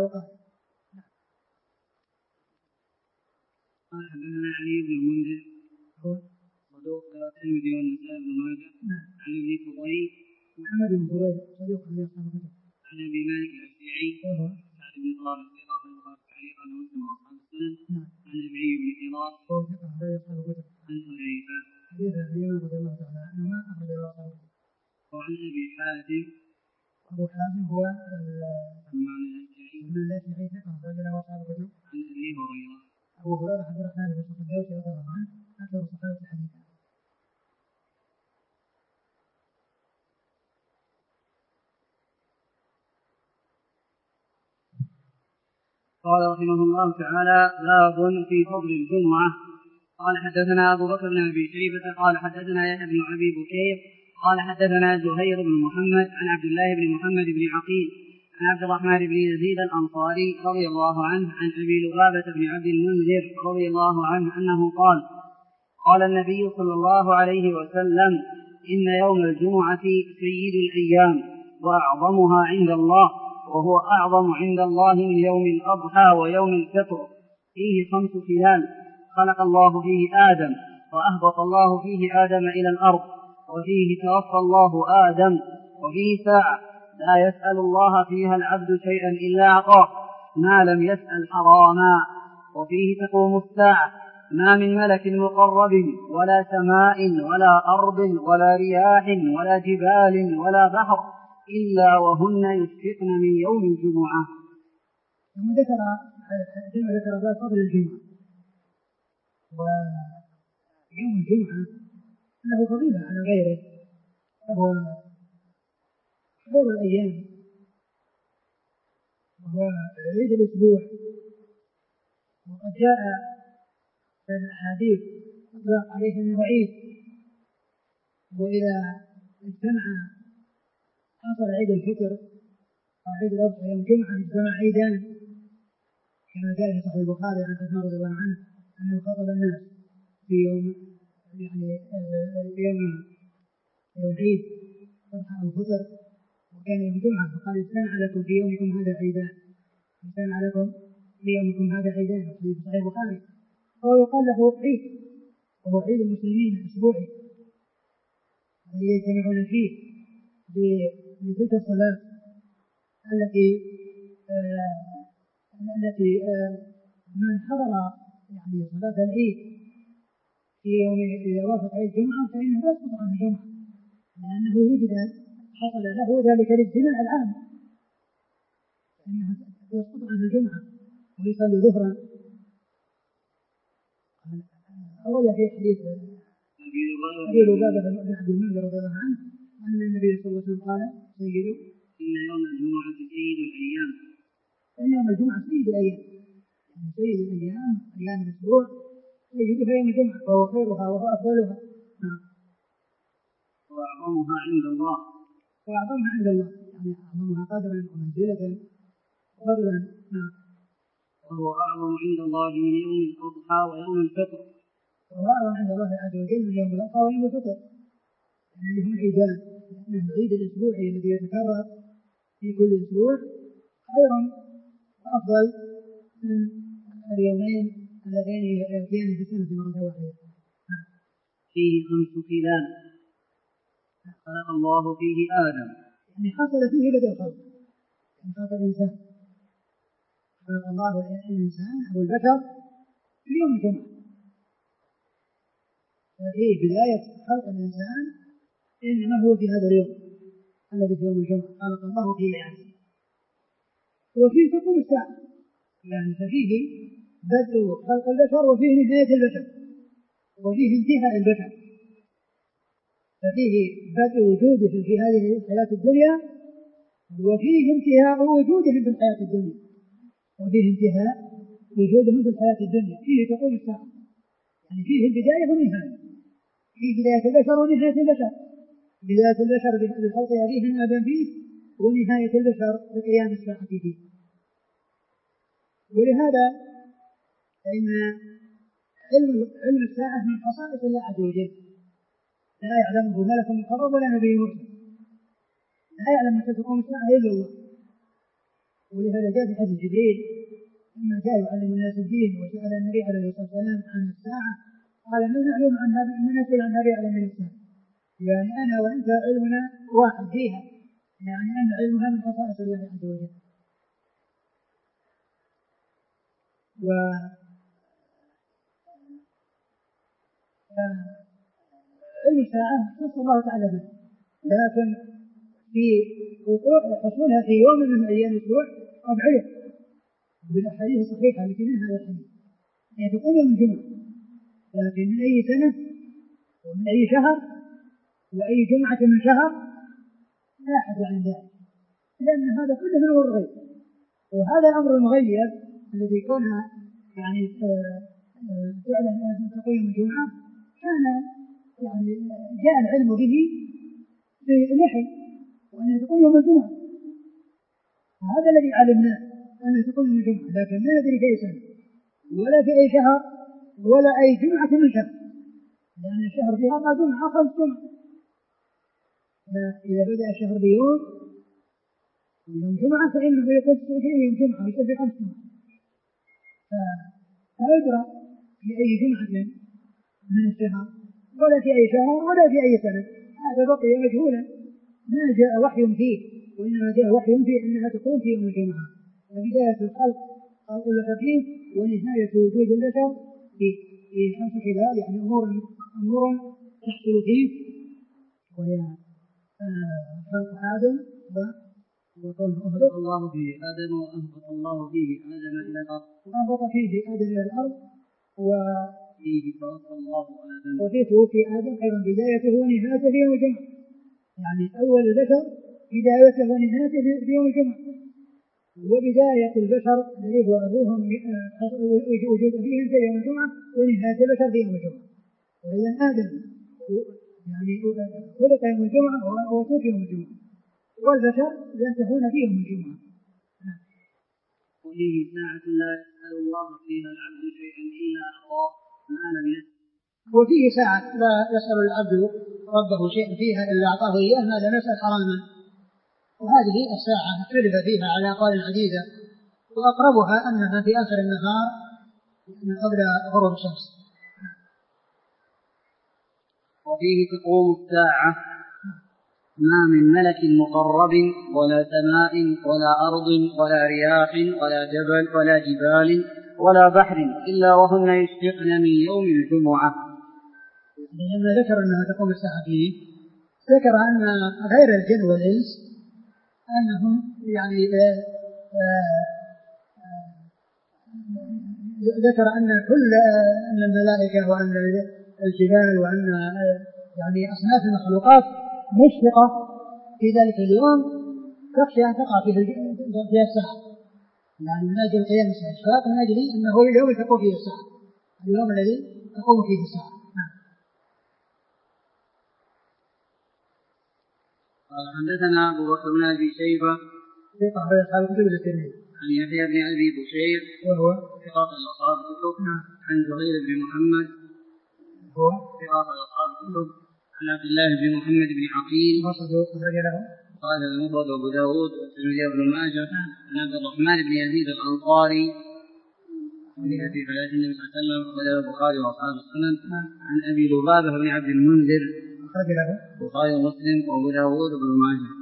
قال حدثنا علي بن المنذر صدوق الترمذي والنسائي بن ماجه عن ابن فضيل محمد بن فضيل صدوق عن ابي مالك الاشعري سعد بن طارق ثقه البخاري تعليقا ومسلم واصحاب السنن عن ربيع بن حراش عن حذيفه وعن ابي حاتم. ابو حاتم هو سلمان الاشعري ثقه رجل واصحاب الكتب. عن ابي هريره. أبو هريرة عبد الرحمن بن صخر رضي الله عنه أكثر صحابة الحديث. قال رحمه الله تعالى باب في فضل الجمعة. قال حدثنا أبو بكر بن أبي شيبة قال حدثنا يحيى بن أبي بكير قال حدثنا زهير بن محمد عن عبد الله بن محمد بن عقيل عن عبد الرحمن بن يزيد الأنصاري رضي الله عنه عن أبي لبابة بن عبد المنذر رضي الله عنه أنه قال قال النبي صلى الله عليه وسلم إن يوم الجمعة سيد الأيام وأعظمها عند الله وهو أعظم عند الله من يوم الأضحى ويوم الفطر فيه 5 خلال خلق الله فيه آدم وأهبط الله فيه آدم إلى الأرض وفيه توفى الله آدم وفيه ساعة لا يسأل الله فيها العبد شيئا إلا أعطاه ما لم يسأل حراما وفيه تقوم الساعة ما من ملك مقرب ولا سماء ولا أرض ولا رياح ولا جبال ولا بحر إلا وهن يشفقن من يوم الجمعة. ثم ذكر باب فضل الجمعة. ويوم الجمعة له فضيلة على غيره وهو خير الأيام وهو عيد الأسبوع. وقد جاء في الأحاديث أطلق عليه أنه عيد وإذا اجتمع حصل عيد الفطر أو عيد الأضحى يوم الجمعة اجتمع عيدان كما جاء في صحيح البخاري عن عمر رضي الله عنه أنه خطب الناس في يوم عيد الأضحى أو الفطر وكان يوم الجمعة فقال اجتمع لكم في يومكم هذا عيدان اجتمع لكم في يومكم هذا عيدان في صحيح البخاري. هو يقال له عيد وهو عيد المسلمين الأسبوعي الذي يجتمعون فيه بتلك الصلاة التي من حضر يعني صلاة العيد في يوم إذا وافق عيد الجمعة فإنه لا يسقط عن الجمعة لأنه حصل له ذلك الاجتماع العام فإنه يسقط عن الجمعة ويصلي ظهرا. أول في حديث أبي لبابة بن عبد المنذر رضي الله عنه أن النبي صلى الله عليه وسلم قال إن يوم الجمعة سيد الأيام. إن يوم الجمعة سيد الأيام يعني سيد الأيام أيام الأسبوع يجدها يوم الجمعة وهو خيرها وهو أفضلها. وأعظمها عند الله يعني أعظمها قدرا ومنزلة وفضلا. وهو أعظم عند الله من يوم الأضحى ويوم الفطر. وهو أعظم عند الله عز وجل من يوم الأضحى ويوم الفطر يعني هم عيدان لأن العيد الأسبوعي الذي يتكرر في كل أسبوع خير وأفضل من اليومين اللذين يأتيان في السنة مرة واحدة. فيه 5 خلال خلق الله فيه آدم يعني حصل فيه بدء الخلق يعني خلق الإنسان خلق الله الإنسان أو البشر في يوم الجمعة ففيه بداية خلق الإنسان إنما هو في هذا اليوم الذي في يوم الجمعة خلق الله فيه آدم. وفيه تقوم الساعة يعني ففيه بدء خلق البشر وفيه نهاية البشر وفيه انتهاء البشر، ففيه بدء وجودهم في هذه الحياة الدنيا وفيه انتهاء وجودهم في الحياة الدنيا، وفيه انتهاء وجودهم في الحياة الدنيا، فيه تقوم الساعة، يعني فيه البداية والنهاية، فيه بداية البشر ونهاية البشر، بداية البشر بخلق أبيهم آدم فيه، ونهاية البشر بقيام الساعة فيه. ولهذا فإن علم الساعة من خصائص الله عز وجل، لا يعلمه ملك مقرب ولا نبي مرسل، لا يعلم متى تقوم الساعة إلا الله. ولهذا جاء في حديث جبريل لما جاء يعلم الناس الدين وسأل النبي عليه الصلاة والسلام عن الساعة قال من يعلم عن هذا من يسأل عن هذا يعلم من الساعة، يعني أنا وأنت علمنا واحد فيها، يعني أن علمها من خصائص الله عز وجل. علم الساعة نص الله تعالى به، لكن في حصولها في يوم من أيام الأسبوع طبيعية بالأحاديث الصحيحة التي منها هذا الحديث، يعني تقوم يوم الجمعة، لكن من أي سنة ومن أي شهر وأي جمعة من شهر لا أحد يعلم ذلك، لأن هذا كله من أمور الغيب. وهذا الأمر المغيب الذي كونها يعني تعلن تقوم يوم الجمعة كان يعني جاء العلم به في الوحي وأنه تقوم يوم الجمعة، هذا الذي علمناه أنه تقوم يوم الجمعة، لكن لا ندري في أي سنة ولا في أي شهر ولا أي جمعة من شهر، لأن الشهر فيها ما جمعة 5 جمعة، إذا بدأ الشهر بيوم جمعة فإنه يكون 29 يوم جمعة ويصير في 5 جمعة، فلا يدرى في أي جمعة من الشهر ولا في أي شهر ولا في أي سنة، هذا بقي مجهولا ما جاء وحي فيه، وإنما جاء وحي فيه أنها تقوم في يوم الجمعة، فبداية الخلق خلق البشر فيه ونهاية وجود البشر في 5 خلال، يعني أمور تحصل فيه وهي خلق آدم وأهبط الله فيه آدم وأهبط الله فيه آدم إلى الأرض، وأهبط فيه آدم إلى الأرض فيه توفى الله آدم، وفيه توفي آدم أيضا بدايته ونهايته في يوم الجمعة، يعني أول البشر بدايته ونهايته في يوم الجمعة، وبداية البشر الذي هو أبوهم وجود أبيهم في يوم الجمعة ونهاية البشر في يوم الجمعة. وإذا آدم يعني خلق يوم الجمعة وتوفي يوم الجمعة، والبشر ينتهون في يوم الجمعة. وفيه ساعة لا يسأل الله فيها العبد شيئا إلا أعطاه ما لم يسأل، وفيه ساعة لا يسأل العبد ربه شيئا فيها إلا أعطاه إياه ما لم يسأل حراما، وهذه الساعة اختلف فيها على أقوال عديدة، وأقربها أنها في آخر النهار من قبل غروب الشمس. وفيه تقوم الساعة ما من ملك مقرب ولا سماء ولا أرض ولا رياح ولا جبل ولا جبال ولا بحر إلا وهن يشفقن من يوم الجمعة. لما ذكر أنها تقوم الساعة فيه ذكر أن غير الجن والإنس أنهم يعني ذكر أن كل أن الملائكة وأن الجبال وأن يعني أصناف المخلوقات مشفقة في ذلك اليوم تخشى أن تقع فيها الساعة، يعني من أجل قيام الساعة إشفاق من أجل أنه هو اليوم تقوم فيه الساعة، اليوم الذي تقوم فيه الساعة. قال حدثنا أبو بكر بن أبي شيبة ثقة أخرج أصحاب الكتب الترمذي، عن يحيى بن أبي بشير وهو ثقة أصحاب الكتب، عن زهير بن محمد هو ثقة أصحاب الكتب، عن عبد الله بن محمد بن عقيل قال المفرد أبو داود والترمذي وابن ماجه، عن عبد الرحمن بن يزيد الأنصاري في حياة النبي صلى الله عليه وسلم وله البخاري وأصحاب السنن، عن أبي لبابة بن عبد المنذر البخاري ومسلم وأبو داود وابن ماجه.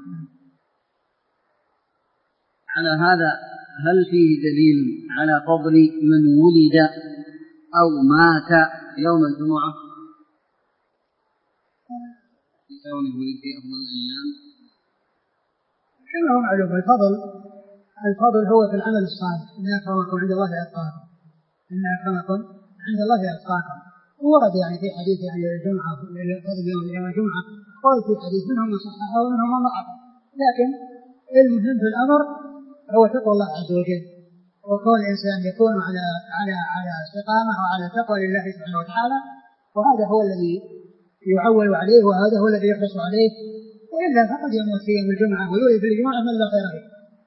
على هذا هل فيه دليل على فضل من ولد أو مات يوم الجمعة لكونه ولد في أفضل الأيام؟ كما هو معلوم الفضل الفضل هو في العمل الصالح، إن أكرمكم عند الله أتقاكم، إن أكرمكم عند الله أتقاكم. ورد يعني في حديث يعني الجمعة فضل يوم الجمعة، قال في حديث منهم من صححه ومنهم من ضعفه، لكن المهم في الأمر هو تقوى الله عز وجل، وكون الإنسان يكون على استقامة وعلى تقوى لله سبحانه وتعالى، وهذا هو الذي يعول عليه، وهذا هو الذي يحرص عليه، وإلا فقد يموت في يوم الجمعة ويولد في الجمعة من لا خير فيه.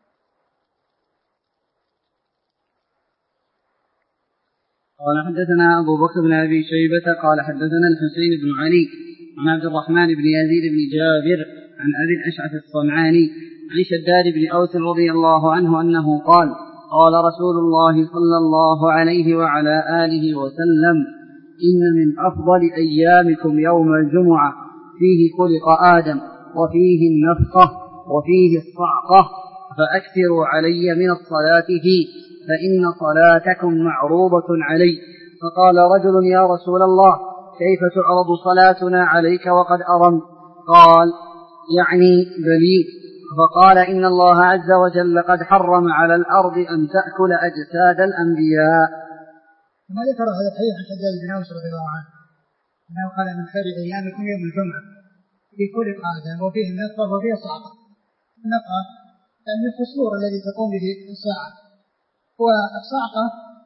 قال حدثنا أبو بكر بن أبي شيبة قال حدثنا الحسين بن علي عن عبد الرحمن بن يزيد بن جابر عن أبي الأشعث الصنعاني عن شداد بن أوس رضي الله عنه أنه قال قال رسول الله صلى الله عليه وعلى آله وسلم إن من أفضل أيامكم يوم الجمعة فيه خلق آدم وفيه النفخة وفيه الصعقة فأكثروا علي من الصلاة فيه فإن صلاتكم معروضة علي. فقال رجل يا رسول الله كيف تعرض صلاتنا عليك وقد أرمت؟ قال يعني بليغ. فقال إن الله عز وجل قد حرم على الأرض أن تأكل أجساد الأنبياء. ما ذكر هذا الحديث عن شداد بن أوس رضي الله عنه أنه قال من خير أيامكم يوم الجمعة في خلق آدم وفيه النفخة وفيه الصعقة. النفخة يعني الفصول الذي تقوم به الساعة، والصعقة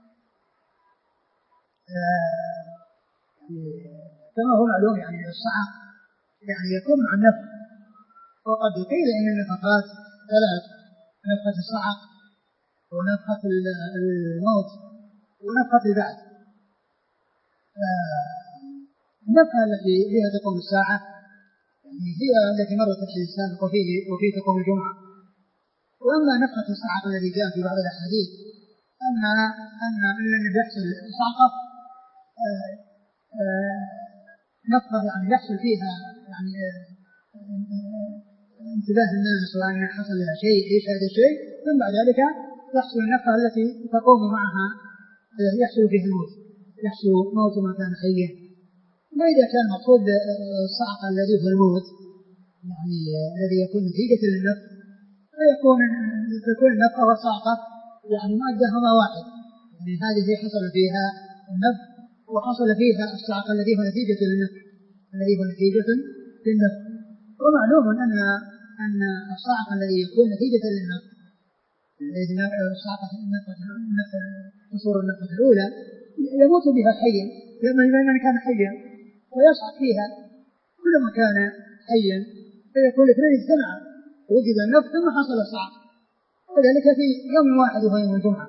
كما هو معلوم يعني الصعق يعني يكون مع النفخ، وقد قيل إن النفخات ثلاث: نفخة الصعق ونفخة الموت ونفخة البعث. النفخة التي فيها تقوم الساعة يعني هي التي مرت في الحديث السابق وفيه تقوم الجمعة. وأما نفخة الصعق الذي جاء في بعض الأحاديث أن الذي يحصل الصعقة نفخة يعني يحصل فيها يعني انتباه الناس وأن حصل لها شيء يشهد شيء، ثم بعد ذلك تحصل النفخة التي تقوم معها يحصل فيها الموت، يحصل موت ما كان حيا. وإذا كان مقصود الصعق الذي هو الموت يعني الذي يكون نتيجة للنفخ، تكون النفخة والصعقة يعني مؤدهما واحد، يعني هذه حصل فيها النفخ وحصل فيها الصعقة الذي هو نتيجة للنفخ ومعلوم أن الصعقة الذي يكون نتيجة للنفخ الصعقة قصور النفخة الأولى يموت بها حيا، لما كان حيا ويصعق فيها كلما كان حيا فيكون الاثنين اجتمعا وجد النفخ ثم حصل الصعق، وذلك في يوم واحد وهو يوم الجمعة.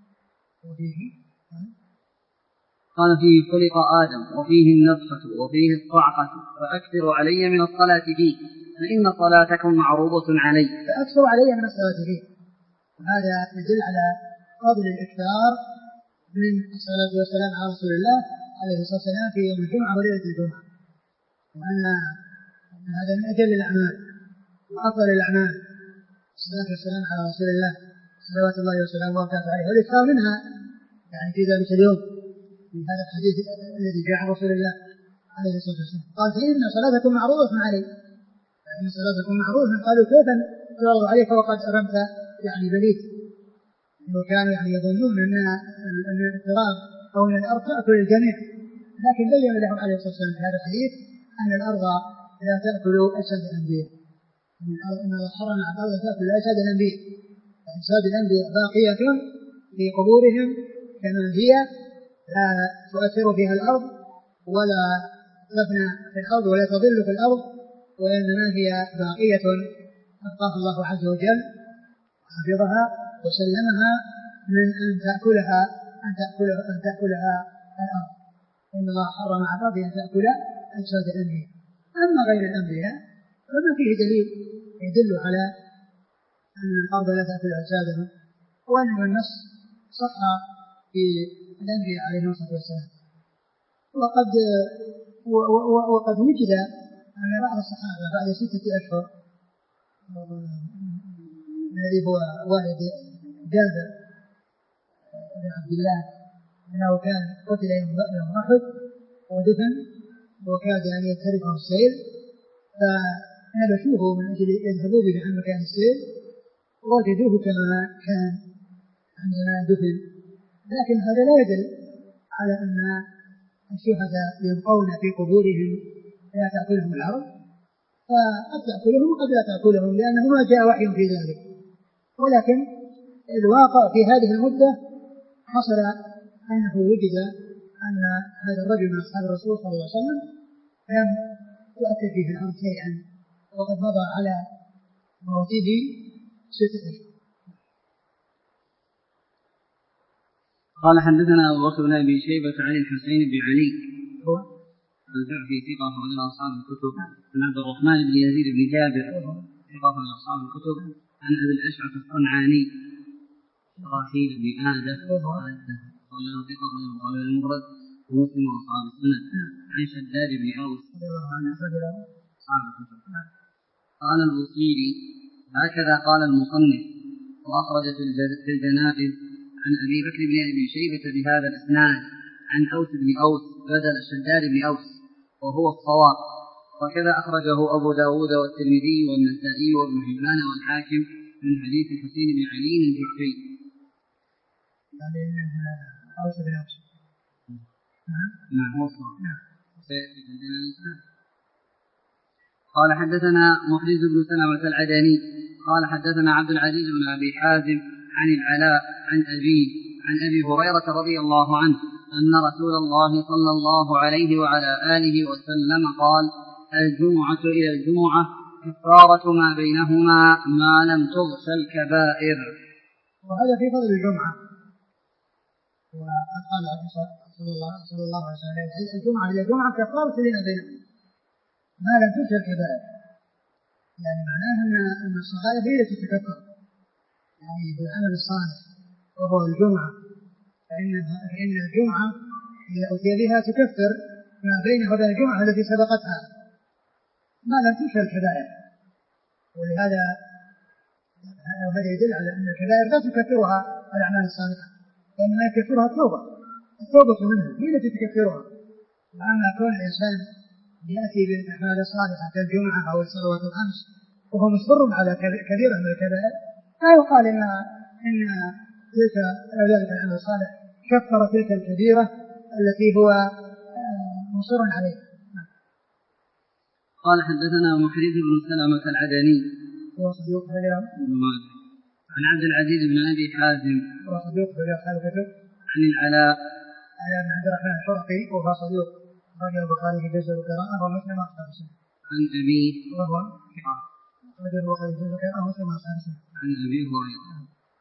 قال فيه خلق آدم وفيه النفخة وفيه الصعقة فأكثروا علي من الصلاة فيه فإن صلاتكم معروضة علي. فأكثروا علي من الصلاة فيه، وهذا يدل على فضل الإكثار من الصلاة والسلام على رسول الله عليه الصلاة والسلام في يوم الجمعة وليلة الجمعة، وأن هذا من أجل الأعمال وأفضل الأعمال الصلاة والسلام على رسول الله صلوات الله وسلامه وبركاته عليه، والإكثار منها يعني في ذلك اليوم من هذا الحديث الذي جاء عن رسول الله عليه الصلاة والسلام قال فإن صلاتكم معروضة علي، فإن صلاتكم معروضة. قالوا كيف تعرض عليك وقد أرمت يعني بليت، وكانوا يعني يظنون أن الاضطراب أو أن الأرض تأكل الجميع، لكن بين لهم عليه الصلاة والسلام في هذا الحديث أن الأرض لا تأكل أجساد الأنبياء، إن الله حرم على الأرض تأكل أجساد الأنبياء، أجساد الأنبياء باقية في قبورهم كما هي لا تؤثر فيها الأرض ولا تفنى في الأرض ولا تضل في الأرض، وإنما هي باقية أبقاها الله عز وجل وحفظها وسلمها من أن تأكلها الأرض. إن الله حرم على الأرض أن تأكل أجساد الأنبياء. أما غير الأنبياء فما فيه دليل يدل على أن الأرض لا تأكل أجسادهم، وأن النص صح في الأنبياء عليه الصلاة والسلام. وقد وجد أن بعض الصحابة بعد 6 أشهر الذي هو والد جابر بن عبد الله أنه كان قتل يوم أحد ودفن وكاد أن يتركه السيل، فنبشوه من أجل يذهبوا به عن مكان السيل، وجدوه كما كان عندما دفن. لكن هذا لا يدل على أن الشهداء يبقون في قبورهم لا تأكلهم الأرض، فقد تأكلهم وقد لا تأكلهم لأنه ما جاء وحي في ذلك. ولكن الواقع في هذه المدة حصل أنه وجد أن هذا الرجل من أصحاب الرسول صلى الله عليه وسلم لم تؤكل فيه الأرض شيئا، وقد مضى على موته 6 أشهر. قال حدثنا أبو بكر بن أبي شيبة عن الحسين بن علي هو الجعفي ثقة من أصحاب الكتب، عن عبد الرحمن بن يزيد بن جابر ثقة من أصحاب الكتب، عن أبي الأشعث الصنعاني إسرائيل بن آدم قال له ثقة من البخاري المفرد ومسلم وأصحاب السنن، عن شداد بن أوس أصحاب الكتب. قال البصيري هكذا قال المصنف، وأخرج في الجنائز عن أبي بكر بن أبي شيبة بهذا الإسناد عن أوس بن أوس بدل شداد بن أوس وهو الصواب، وكذا أخرجه أبو داود والترمذي والنسائي وابن حبان والحاكم من حديث الحسين بن علي الجعفي. يعني أوس بن أوس نعم هو الصواب. قال حدثنا محرز بن سلمة العدني قال حدثنا عبد العزيز بن أبي حازم عن العلاء عن أبيه عن أبي هريرة رضي الله عنه أن رسول الله صلى الله عليه وعلى آله وسلم قال: الجمعة إلى الجمعة كفارة ما بينهما ما لم تغش الكبائر. وهذا في فضل الجمعة. وقد قال صلى الله عليه وسلم: الجمعة إلى الجمعة كفارة لما بينهما ما لم تغش الكبائر. يعني معناه أن الصغائر هي التي تكفر يعني بالعمل الصالح، وهو الجمعة، فإن الجمعة إذا أتي بها تكفر ما بينها وبين الجمعة التي سبقتها ما لم تغش الكبائر. ولهذا هذا يدل على أن الكبائر لا تكفرها الأعمال الصالحة، وإنما يكفرها التوبة منها هي التي تكفرها. وأما كون الإنسان يأتي بالأعمال الصالحة كالجمعة أو الصلوات الخمس وهو مصر على كبيرة من الكبائر، لا يقال إن تلك ذلك العمل الصالح كفر تلك الكبيرة التي هو مصر عليها. قال حدثنا محرز بن سلمة العدني هو صديق عن عبد العزيز بن أبي حازم هو صديق عن العلاء بن عبد الرحمن الحرقي وهو صديق رجل البخاري في جزء القراءة ومسلم أصحاب السنة. عن أبيه وهو رجل البخاري في جزء القراءة ومسلم أصحاب السنة. عن أبي هريرة.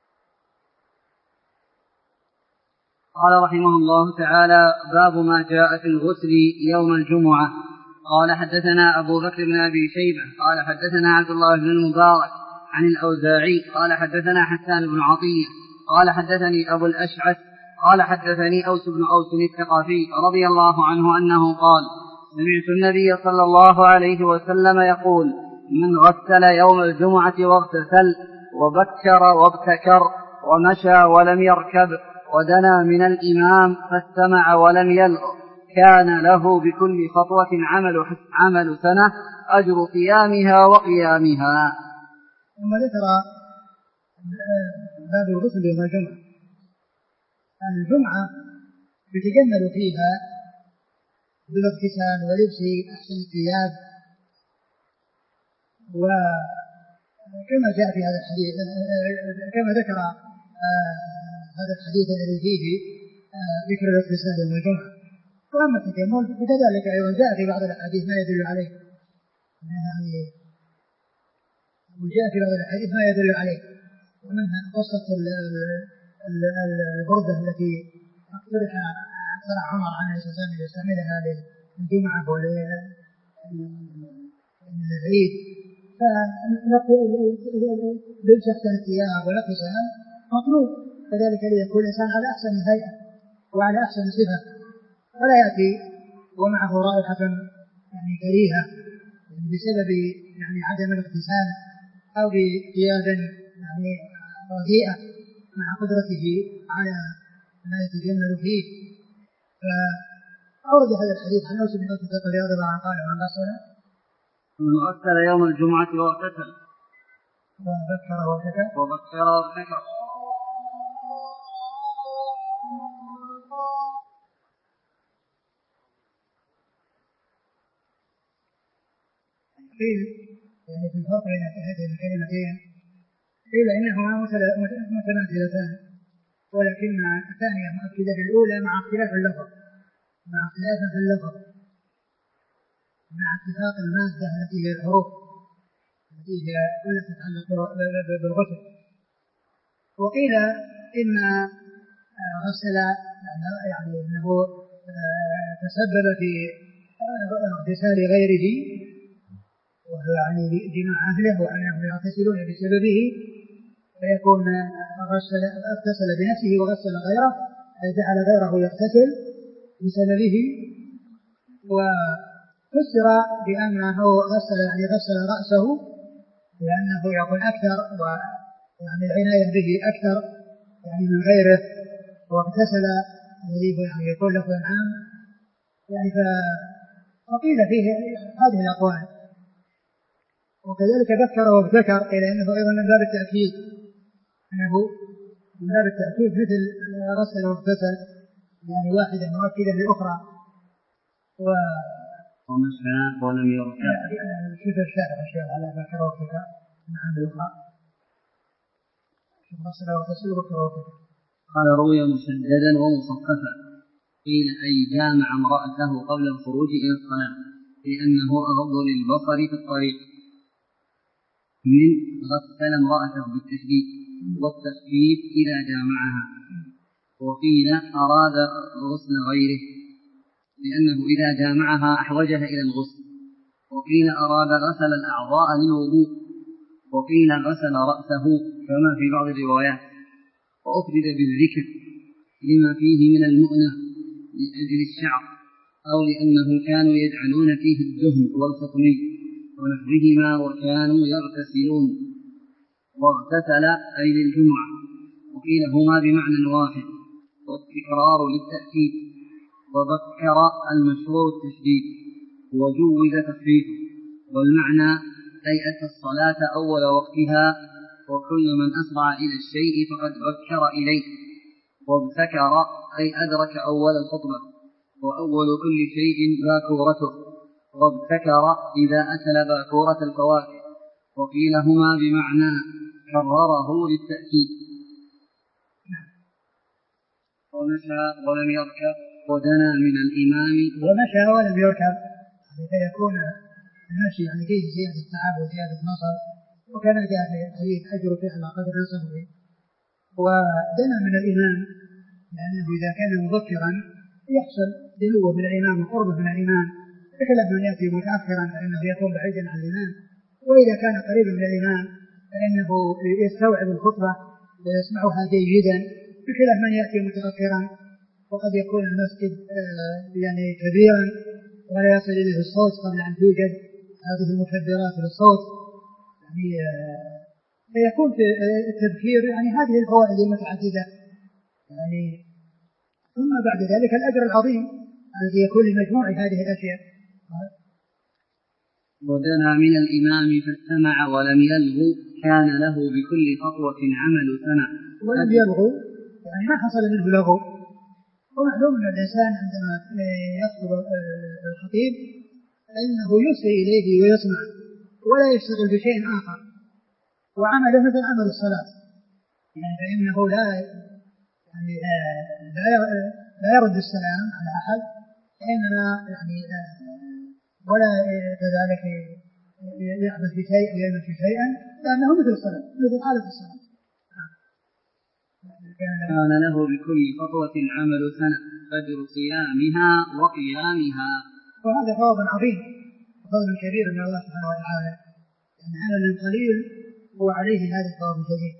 قال رحمه الله تعالى: باب ما جاء في الغسل يوم الجمعة. قال حدثنا أبو بكر بن أبي شيبة قال حدثنا عبد الله بن المبارك عن الأوزاعي قال حدثنا حسان بن عطية قال حدثني أبو الأشعث قال حدثني أوس بن أوس الثقفي رضي الله عنه أنه قال: سمعت النبي صلى الله عليه وسلم يقول: من غسل يوم الجمعة واغتسل وبكر وابتكر ومشى ولم يركب ودنا من الإمام فاستمع ولم يلغ كان له بكل خطوة عمل سنة أجر صيامها وقيامها. ثم ذكر باب الغسل يوم الجمعة. الجمعة يتجمل فيها بالاغتسال ولبس أحسن الثياب، وكما جاء في هذا الحديث كما ذكر هذا الحديث الذي فيه ذكر الاغتسال يوم الجمعة. وأما التجمل فكذلك أيضا جاء في بعض الأحاديث ما يدل عليه، وجاء في بعض الأحاديث ما يدل عليه، ومنها قصة البردة التي اقترح عمر عليه الصلاة والسلام أن يستعملها للجمعة وللعيد. فلبس أحسن الثياب والاغتسال مطلوب، فذلك ليكون الإنسان على أحسن هيئة وعلى أحسن صفة، ولا يأتي ومعه رائحة يعني كريهة بسبب يعني عدم الاغتسال أو بثياب يعني رديئة مع قدرته على ما يتجمل فيه. فأورد هذا الحديث عن أوس بن أوس رضي الله عنه قال: من غسل يوم الجمعة واغتسل وذكر وابتكر. قيل يعني في الفرق بين هذين الكلمتين قيل إنهما متماثلتان ولكن الثانية مؤكدة للأولى مع اختلاف اللفظ في اللفظ مع اتفاق المادة التي هي الحروف التي هي كلها تتعلق بالغسل. وقيل إن غسل يعني أنه تسبب في اغتسال غيره وهو يعني جماع أهله وأنهم يغتسلون بسببه فيكون اغتسل بنفسه وغسل غيره أي جعل غيره يغتسل بسببه. وفسر بأنه غسل رأسه لأنه يكون أكثر ويعني العناية به أكثر يعني من غيره واغتسل الذي يعني يكون له عام يعني فقيل فيه هذه الأقوال. وكذلك ذكر وابتكر إلى أنه أيضا من باب التأكيد مثل غسل واغتسل يعني واحدة مؤكدة للأخرى. ومشى ولم يركع شوف الشارع أشياء على ذكر وابتكر مع الأخرى غسل واغتسل وابتكر. قال روي مسددا ومصففا قيل أي جامع امرأته قبل الخروج إلى الصلاة لأنه أغض للبصر في الطريق من غسل امرأته بالتشديد والتخفيف إذا جامعها. وقيل أراد غسل غيره لأنه إذا جامعها أحوجها إلى الغسل. وقيل أراد غسل الأعضاء للوضوء. وقيل غسل رأسه كما في بعض الروايات. وأفرد بالذكر لما فيه من المؤنة لأجل الشعر أو لأنه كانوا يجعلون فيه الدهن والخطمي ونحوهما وكانوا يغتسلون. واغتسل أي للجمعة. وقيل هما بمعنى واحد والتكرار للتأكيد. وذكر المشهور التشديد وجوز تخفيفه والمعنى أي أتى الصلاة أول وقتها وكل من أسرع إلى الشيء فقد بكر إليه. وابتكر أي أدرك أول الخطبة وأول كل شيء باكورته. وابتكر إذا أكل باكورة الفواكه. وقيل هما بمعنى كرره للتأكيد. ومشى ولم يركب ودنا من الإمام ومشى ولم يركب فيكون المشي يعني فيه زيادة تعب وزيادة نصر وكان جاء في الحديث أجر فعل قدر نصره. ودنا من الإمام لأنه إذا كان مبكرا يحصل دنوه من الإمام وقربه من الإمام بخلاف من يأتي متأخرا فإنه يكون بعيدا عن الإمام. وإذا كان قريبا من الإمام فإنه يستوعب الخطبة ويسمعها جيدا بخلاف من يأتي متأخرا وقد يكون المسجد يعني كبيرا ولا يصل إليه الصوت قبل أن توجد هذه المكبرات للصوت يعني فيكون في التبكير يعني هذه الفوائد المتعددة يعني. ثم بعد ذلك الأجر العظيم الذي يكون لمجموع هذه الأشياء. ودنا من الإمام فاستمع ولم يلغو كان له بكل خطوة عمل سنة. ولم يلغو يعني ما حصل منه لغو. ومعلوم أن الإنسان عندما يخطب الخطيب فإنه يسري إليه ويسمع ولا يشتغل بشيء آخر وعمله مثل عمل الصلاة يعني فإنه لا يرد السلام على أحد إنما يعني ولا كذلك يعبث بشيء أو يلمس شيئا لأنه مثل الصلاة مثل حالة الصلاة. كان له بكل خطوة عمل سنة فجر صيامها وقيامها. وهذا فضل عظيم وفضل كبير من الله سبحانه وتعالى يعني عمل قليل هو عليه هذا الفضل الجزيل.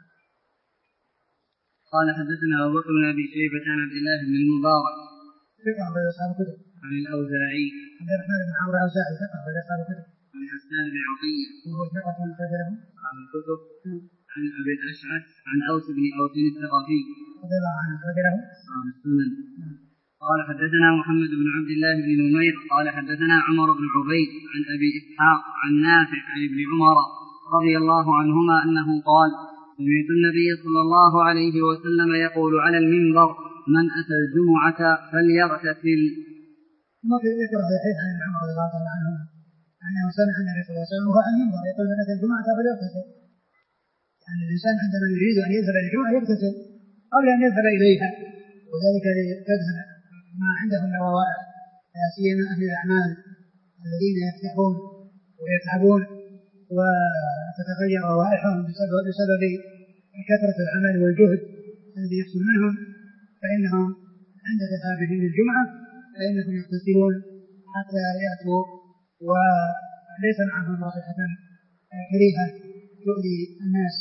قال حدثنا أبو بكر بن أبي شيبة عن عبد الله بن المبارك ثقة أخرج أصحاب الكتب. عن الأوزاعي عبد الرحمن بن عمرو الأوزاعي ثقة أخرج أصحاب الكتب. عن حسان بن عطية وهو ثقة أخرج له أصحاب الكتب. عن أبي الأشعث عن أوس بن أوس الثقفي رضي الله عنه أخرج له أصحاب السنن. قال حدثنا محمد بن عبد الله بن نمير قال حدثنا عمر بن عبيد عن أبي إسحاق عن نافع عن ابن عمر رضي الله عنهما أنه قال: سمعت النبي صلى الله عليه وسلم يقول على المنبر: من أتى الجمعة فليغتسل. وفي ذكر صحيح عن عمر رضي الله عنه أنه سمع النبي صلى الله عليه وسلم وهو على المنبر يقول: من أتى الجمعة فليغتسل. يعني الإنسان عندما يريد أن يذهب إلى الجمعة يغتسل قبل أن يذهب إليها، وذلك لتذهب ما عنده من روائح، لا سيما أهل الأعمال الذين يفتحون ويتعبون وتتغير روائحهم بسبب كثرة العمل والجهد الذي يحصل منهم، فإنهم عند ذهابهم للجمعة فإنهم يغتسلون حتى يأتوا وليس معهم رائحة كريهة تؤذي الناس.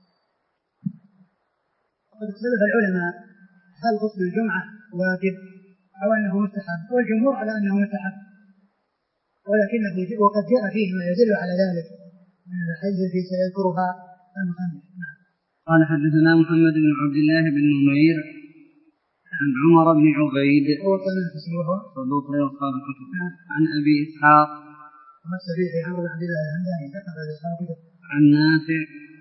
وقد اختلف العلماء هل غسل الجمعة واجب أو أنه مستحب، والجمهور على أنه مستحب، ولكنه وقد جاء فيه ما يدل على ذلك من الحديث التي سيذكرها المصنف. قال: حدثنا محمد بن عبد الله بن نمير عن عمر بن عبيد صدوق أصحاب الكتب عن أبي إسحاق عن نافع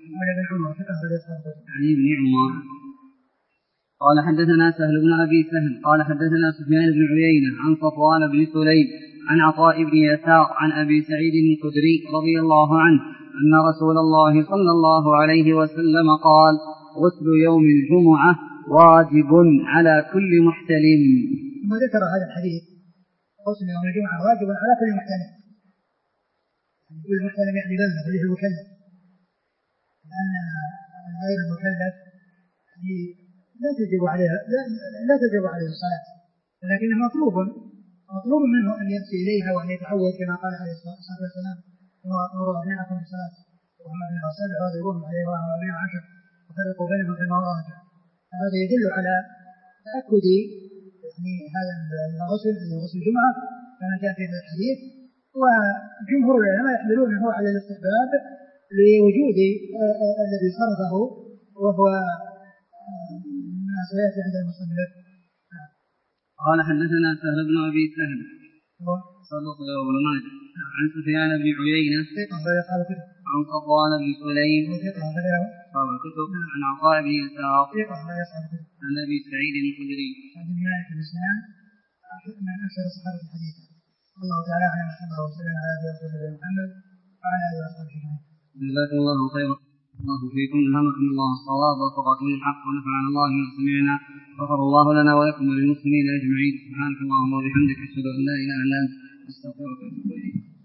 عن ابن عمر قال: حدثنا سهل بن أبي سهل قال: حدثنا سفيان بن عيينة عن صفوان بن سليم عن عطاء بن يسار عن أبي سعيد الخدري رضي الله عنه أن رسول الله صلى الله عليه وسلم قال: غسل يوم الجمعة واجب على كل محتلم. ثم ذكر هذا الحديث: غسل يوم الجمعة واجب على كل محتلم. كل محتلم يعني بالغ غير المكلف، لأن غير المكلف لا تجب عليه الصلاة، ولكنه مطلوب منه أن يأتي إليها وأن يتعود كما قال عليه الصلاة والسلام: وأمروا أبناءكم بالصلاة وهم أبناء 7 واضربوهم عليها وهم أبناء 10 وفرقوا بينهم في المضاجع. هذا يدل على تأكد هذا الغسل الذي غسل الجمعة كما جاء في هذا الحديث. وجمهور العلماء يحملونه على الاستحباب لوجود الذي صرفه وهو ما سيأتي عند المصنف. قال: حدثنا سهل بن أبي سهل صدوق ابن ماجه عن سفيان بن عيينة عن صفوان بن سليم أصحاب الكتب عن عطاء بن يسار عن أبي سعيد الخدري من أكثر الصحابة الحديث. الله تعالى أعلم وصلى الله على رسول محمد وعلى آله وصحبه أجمعين. جزاكم الله خيرا. الله فيكم، ألهمكم الله الصواب ووفقكم الحق ونفعنا الله بما سمعنا، غفر الله لنا ولكم وللمسلمين أجمعين. سبحانك اللهم وبحمدك، أشهد أن لا إله إلا أنت، أستغفرك وأتوب إليك.